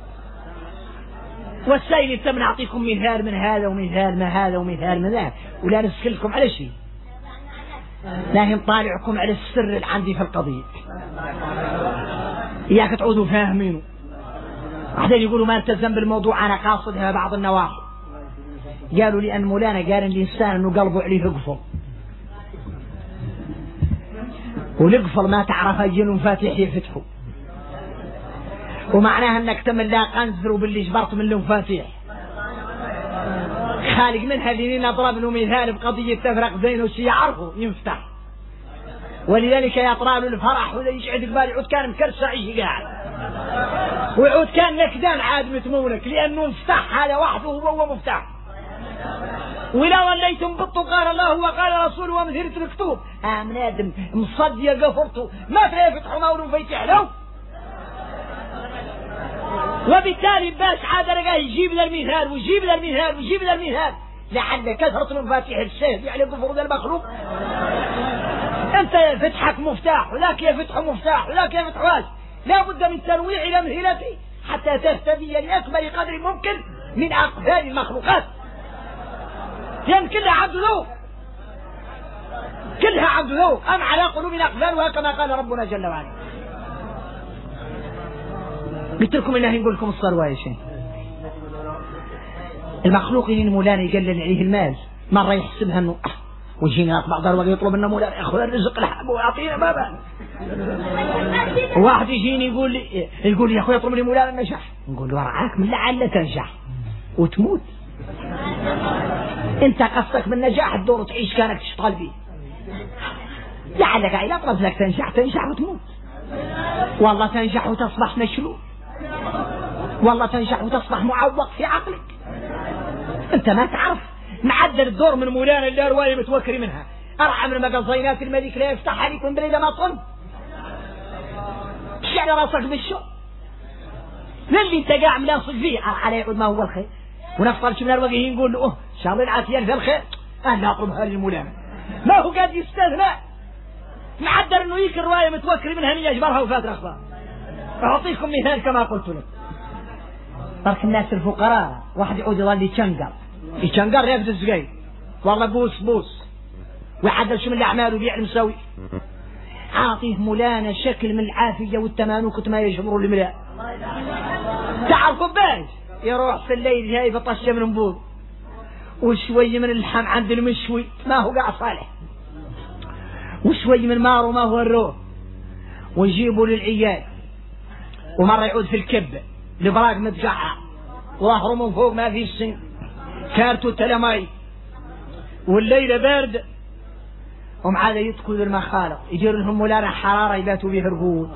والسيل انت بنعطيكم مثال من هذا ومثال من هذا ومثال من ذاك ولا نسكلكم على شيء، لكن طالعكم على السر اللي عندي في القضية إياك تعودوا فاهمينه. بعدين يقولوا ما التزم بالموضوع أنا قاصدها بعض النواحي. قالوا لأن مولانا قال الإنسان أنه قلبه عليه قفل، والقفل ما تعرف أجل مفاتيح يفتحه، ومعناها أنك تملا قنزر وباللي جبرت من المفاتيح خالق منها اللي نضرب له مثال بقضية تفرق بينه وشي يعرفه ينفتح. ولذلك يطرى له الفرح ولا يقعد قبال يعود كان مكرسع يجي قاعد، ويعود كان نكدان عاد متمونك لأنه انفتح هذا وحده هو مفتاح. ولا وليتم بطوا قال الله وقال رسوله ومثيرة المكتوب من آدم مصدي قفرته ما تفتحوا مولو فيتح له. وبالتالي باش عاد رقاه يجيب له المثال ويجيب له المثال ويجيب له المثال لعل كثرة المفاتيح السيف يعني قفر ذا المخلوق. انت فتحك مفتاح ولاك يفتح مفتاح ولاك يفتح واس، لا بد من تنويع الأمثلة حتى تهتدي لأكبر قدر ممكن من أقفال المخلوقات، لأن كلها عبد ذوق، كلها عبد ذوق. أم على قلوبنا أقفالها كما قال ربنا جل وعلا. قلت لكم الله يقول لكم الصروة يا شيخ. المخلوق اللي مولانا يقلل عليه المال مرة يحسبها انه ويجينا بعض الوقت يطلب لنا مولانا يا اخويا الرزق لحق ويعطينا بابا. واحد يجيني يقول لي يا اخويا يطلب لي مولانا النجاح، نقول له رعاك من لعل تنجح وتموت. انت قصدك بالنجاح الدور تعيش كانك تشتغل فيه، لعلك لا طلب لك تنجح وتموت. والله تنجح وتصبح مشلول، والله تنجح وتصبح معوق في عقلك. انت ما تعرف معدل الدور من مولانا اللي رواية متوكري منها ارعى من مقصينات الملك لا يفتح عليك من بريد ما طن شعر راسك بالشو للي انت قاعد ملاصق فيه على يعود ما هو الخير. ونفضل شو من الوجهين نقول له ان شاء الله العافيه في الخير انا اطلبها للمولانا ما هو قاعد يستثنى معدل انه يك الرواية متوكري منها من يجبرها وفات اخبار. اعطيكم مثال كما قلت لك. ترك الناس الفقراء واحد يعود يظل يتشنقر ياخذ الزقايق والله بوس ويحدث شو من الاعمال وبيع المساوي. عاطيه مولانا شكل من العافيه والتمانوك ما يجبروا الملاء. تعرفوا باش يروح في الليل جاي بطشه من نبوض وشوي من اللحم عند المشوي ما هو قاع صالح وشوي من مارو ما هو الروح ويجيبوا للعيال. ومره يعود في الكبه البراق متقعع ظهره من فوق ما في السن كارتو تلماي والليلة باردة، هم عاد يدخلوا المخالط يدير لهم مولانا حرارة يباتوا بيهرقون،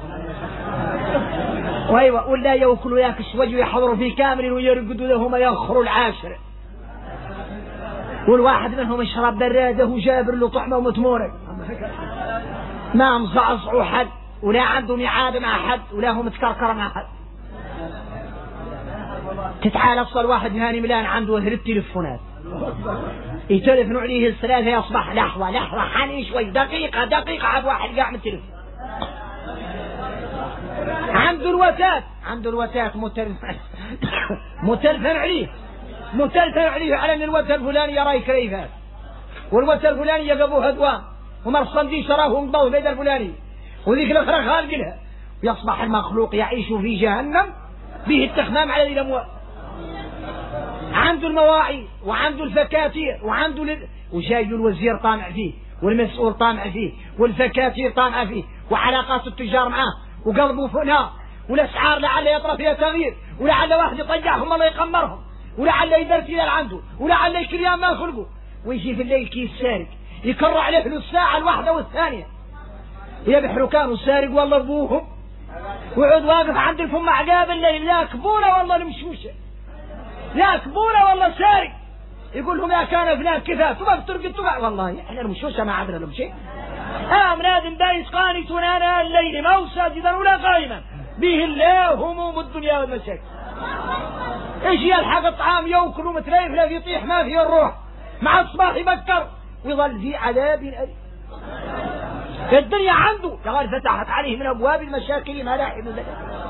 وايوه ولا ياكلوا ياكش وجه يحضروا في كامل ويرقدوا لهم ياخروا العاشر، والواحد منهم يشرب براده وجابر له طعمه ومتمورك، ما مصعصعوا حد ولا عنده ميعاد مع حد ولا هم متكركر مع حد. تتحال أصل واحد هاني ملان عنده هر التلفونات يتلفنوا عليه الثلاثة يصبح لحظة حاني شوي دقيقة عاد واحد قاع من التلفون. عنده الوتات متلفن عليه على ان الوتر الفلاني يراي كريفات والوتر الفلاني يقبوه هدوان ومرصندي شراه انقضوه بيد الفلاني وذيك الاخرى خالق لها، ويصبح المخلوق يعيش في جهنم به التخمام على ذي الاموال. عنده المواعي وعنده الفكاتير وعنده وجاي الوزير طامع فيه والمسؤول طامع فيه والفكاتير طامع فيه وعلاقات التجار معاه وقلبه فناء والاسعار لعل يطرى فيها تغيير ولعل واحد يطيعهم الله يقمرهم ولعل يدرس الى عنده ولعل يكريان ما خلقه، ويجي في الليل كيس سارق يكر عليه له الساعة الواحدة والثانية يبحروا كانوا سارق والله ابوهم ويعود واقف عند الفم عقاب الليل لا كبوله والله المشوشة لا كبوله والله سارق، يقول لهم يا كان فلان كذا تبقى بترقد والله احنا المشوشة ما عدنا لهم شيء. منادم بايس قانت وانا الليل ما هو ساجدا ولا قائما به الله هموم الدنيا والمشاكل. ايش يلحق الطعام يوكل ومتليف لا يطيح ما فيه الروح مع الصباح يبكر ويظل في عذاب أليم. الدنيا عنده يقال فتحت عليه من ابواب المشاكل ما لا حل له.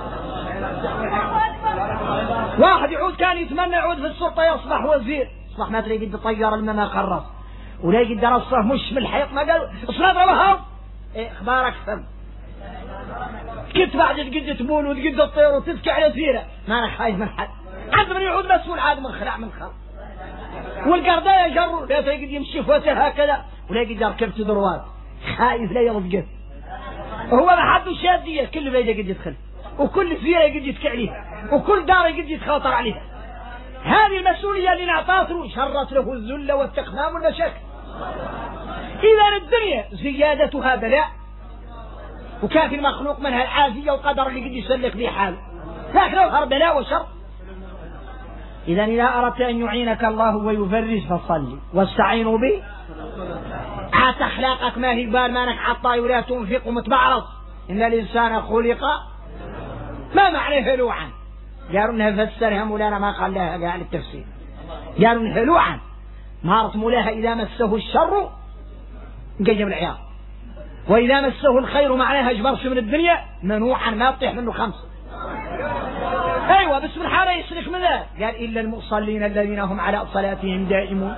واحد يعود كان يتمنى يعود في الشرطة يصبح وزير، يصبح ما تلاقي قد طيار لما ما خرص ولا قد رصه مش من الحيط ما قال اصلا ضربها اخبارك فم كنت بعد قد تبول وتقد الطير وتبكي على سيره ما انا خايف من حد عاد من يعود مسؤول عاد من خلع من خلع والقرداء يجروا لا قد يمشي فوته هكذا ولا قد يركب دروات خايف لا يرزقه وهو ما حد شاديه كل بيته قد يدخل وكل سيره قد يتكي عليها وكل دار قد يتخاطر عليها. هذه المسؤوليه اللي نعطاته شرت له الذل والتخمام والمشاكل. اذا الدنيا زيادتها بلاء وكافي المخلوق منها العافيه والقدر اللي قد يسلك به حاله، لكن اظهر بلاء وشر. إذا إذا أردت أن يعينك الله ويفرج فصلي واستعينوا به. عاد أخلاقك ما هي بال مانك عطاي ولا تنفق ومتبعرض، إن الإنسان خلق ما معنى هلوعا؟ قالوا إنها فسرها مولانا ما قال لها قال التفسير، قالوا إن هلوعا مارت مولاها إذا مسه الشر انقجب العياط، وإذا مسه الخير معناها اجبرش من الدنيا منوعا ما تطيح منه خمسة. ايوه بس من حاله يسلك من ذلك قال الا المصلين الذين هم على صلاتهم دائمون.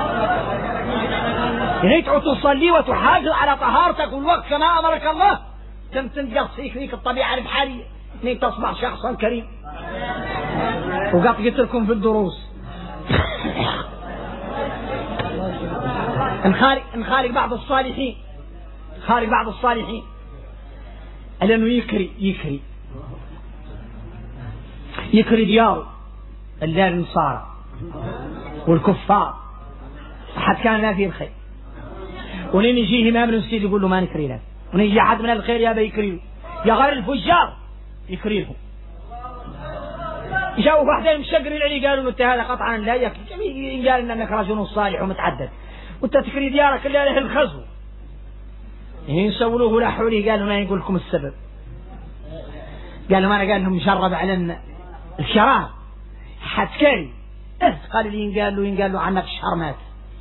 يعني تصلي وتحافظ على طهارتك والوقت كما امرك الله تنقص فيك الطبيعه البحريه انك تصبح شخصا كريم. وقد قلت لكم في الدروس نخالق بعض الصالحين لانه يكري دياره النصارى والكفار حتى كان ما فيه الخير، ولين يجيه امام المسجد يقول له ما نكري لك، ونيجي احد من الخير يا بيكريه يا غير الفجار يكريهم. جاءوا واحدين مشقرين عليه قالوا انت هذا قطعا لا يكفي، قال انك رجل صالح ومتعدد وانت تكري ديارك الا له الخزو. يسولوه لا حولي قالوا ما يقول لكم السبب، قالوا ما انا قال لهم مشرب على الشراب حتكري قال لي ينقال له عنك الشهر مات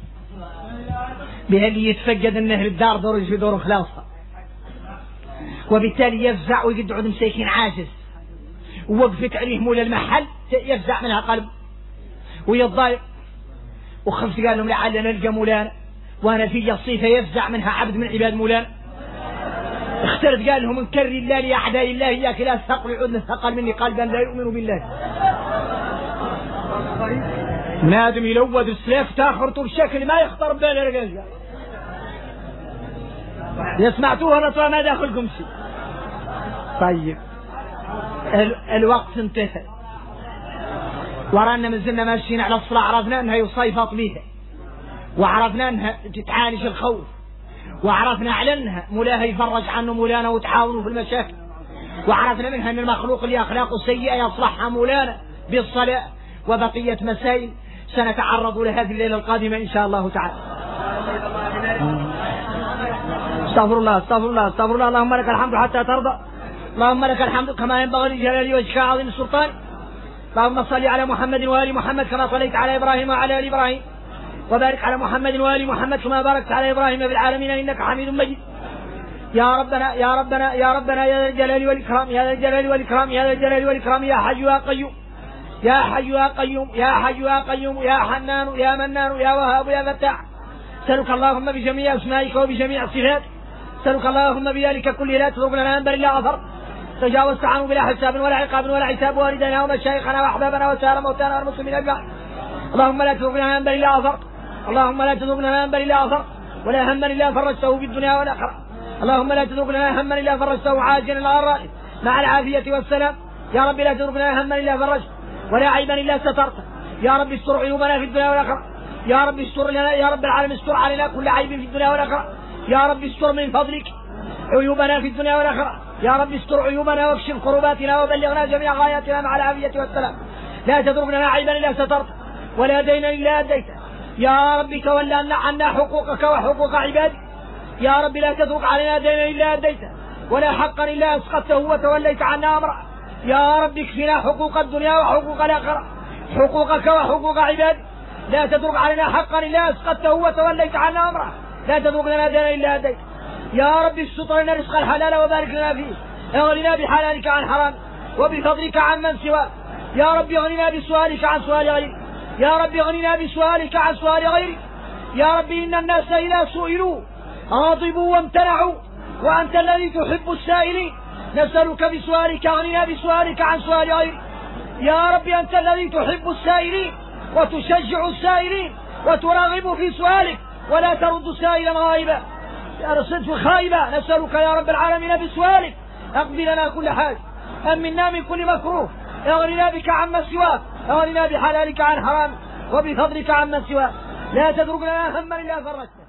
بها اللي يتفقد النهر الدار دور في دور خلاصة، وبالتالي يفزع ويقعد مساكين عاجز ووقفت عليه مولا المحل يفزع منها قلب ويتضايق. وخمس قال لهم لعل نلقى مولانا وانا في الصيفة يفزع منها عبد من عباد مولانا. اخترت قال لهم انكري الله لأعداء الله إياك لا تثقل يعود ثقل مني قلبا لا يؤمن بالله. نادم يلود السلاف تاخرته بشكل ما يخطر ببال الرجال. يسمعتوها نطوى ما داخلكم شيء. طيب الوقت انتهى ورانا مازلنا ماشيين على الصلاة، عرفنا انها يصيفط بيها وعرفنا أنها تتعالج الخوف، وعرفنا علنها مولاها يفرج عنه مولانا وتعاونوا في المشاكل، وعرفنا منها أن المخلوق اللي أخلاقه سيئة يصلحها مولانا بالصلاة. وبقية مسائل سنتعرض لهذه الليلة القادمة إن شاء الله تعالى. استغفر الله استغفر الله استغفر الله. اللهم لك الحمد حتى ترضى، اللهم لك الحمد كما ينبغي لجلال وجهك عظيم السلطان. اللهم صل على محمد وآل محمد كما صليت على إبراهيم وعلى آل إبراهيم، وبارك على محمد وآل محمد كما باركت على إبراهيم في العالمين إنك حميد مجيد. يا ربنا يا ربنا يا ربنا يا ذا الجلال والإكرام يا ذا الجلال والإكرام يا ذا الجلال والإكرام يا حي يا قيوم يا حي يا قيوم يا حي يا قيوم يا حنان يا منان يا وهاب يا فتاح. سألك اللهم بجميع أسمائك وبجميع صفاتك، سألك اللهم بذلك كل لا تضرب لنا أنبا إلا غفر، تجاوزت عنه بلا حساب ولا عقاب ولا عتاب، والدينا ومشايخنا وأحبابنا وسائر موتانا والمسلمين أجمعين. اللهم لا تضرب لنا أنبا إلا غفر، اللهم لا تضرب لنا أنبا إلا غفر، ولا هما إلا فرجته في الدنيا والآخرة. اللهم لا تضرب لنا هما إلا فرجته عاجلا غراء مع العافية والسلام. يا رب لا تضرب لنا هما إلا فرجته، ولا عيبا إلا سترته. يا رب استر عيوبنا في الدنيا والآخرة، يا رب استر لنا يا رب العالمين، استر علينا كل عيب في الدنيا والآخرة. يا رب استر من فضلك عيوبنا في الدنيا والآخرة، يا رب استر عيوبنا واكشف كرباتنا وبلغنا جميع غاياتنا مع العافية والسلام. لا تترك لنا عيبا إلا سترته، ولا دينا إلا أديته. يا رب تولى عنا حقوقك وحقوق عبادك. يا رب لا تترك علينا دينا إلا أديته، ولا حقا إلا أسقطته وتوليت عنا أمره. يا رب اكفنا حقوق الدنيا وحقوق الآخرة، حقوقك وحقوق عبادك. لا تترك علينا حقا إلا أسقطته وتوليت عنا أمره. لا تترك لنا دينا إلا أديته. يا رب استر لنا رزق الحلال وبارك لنا فيه، اغننا بحلالك عن حرام وبفضلك عن من سواك. يا رب اغننا بسؤالك عن سؤال غيرك، يا رب اغننا بسؤالك عن سؤال غيرك. يا رب إن الناس إذا سئلوا غضبوا وامتنعوا، وأنت الذي تحب السائلين. نسألك بسؤالك اغننا بسؤالك عن سؤال غيرك. يا رب أنت الذي تحب السائلين وتشجع السائلين وترغب في سؤالك، ولا ترد سائلا غائبا صدق خائبا. نسألك يا رب العالمين بسؤالك اقضي لنا كل حاجة، أمنا من كل مكروه، اغننا بك عمن سواك، اغننا بحلالك عن حرام وبفضلك عمن سواك. لا تترك لنا هما إلا فرجته.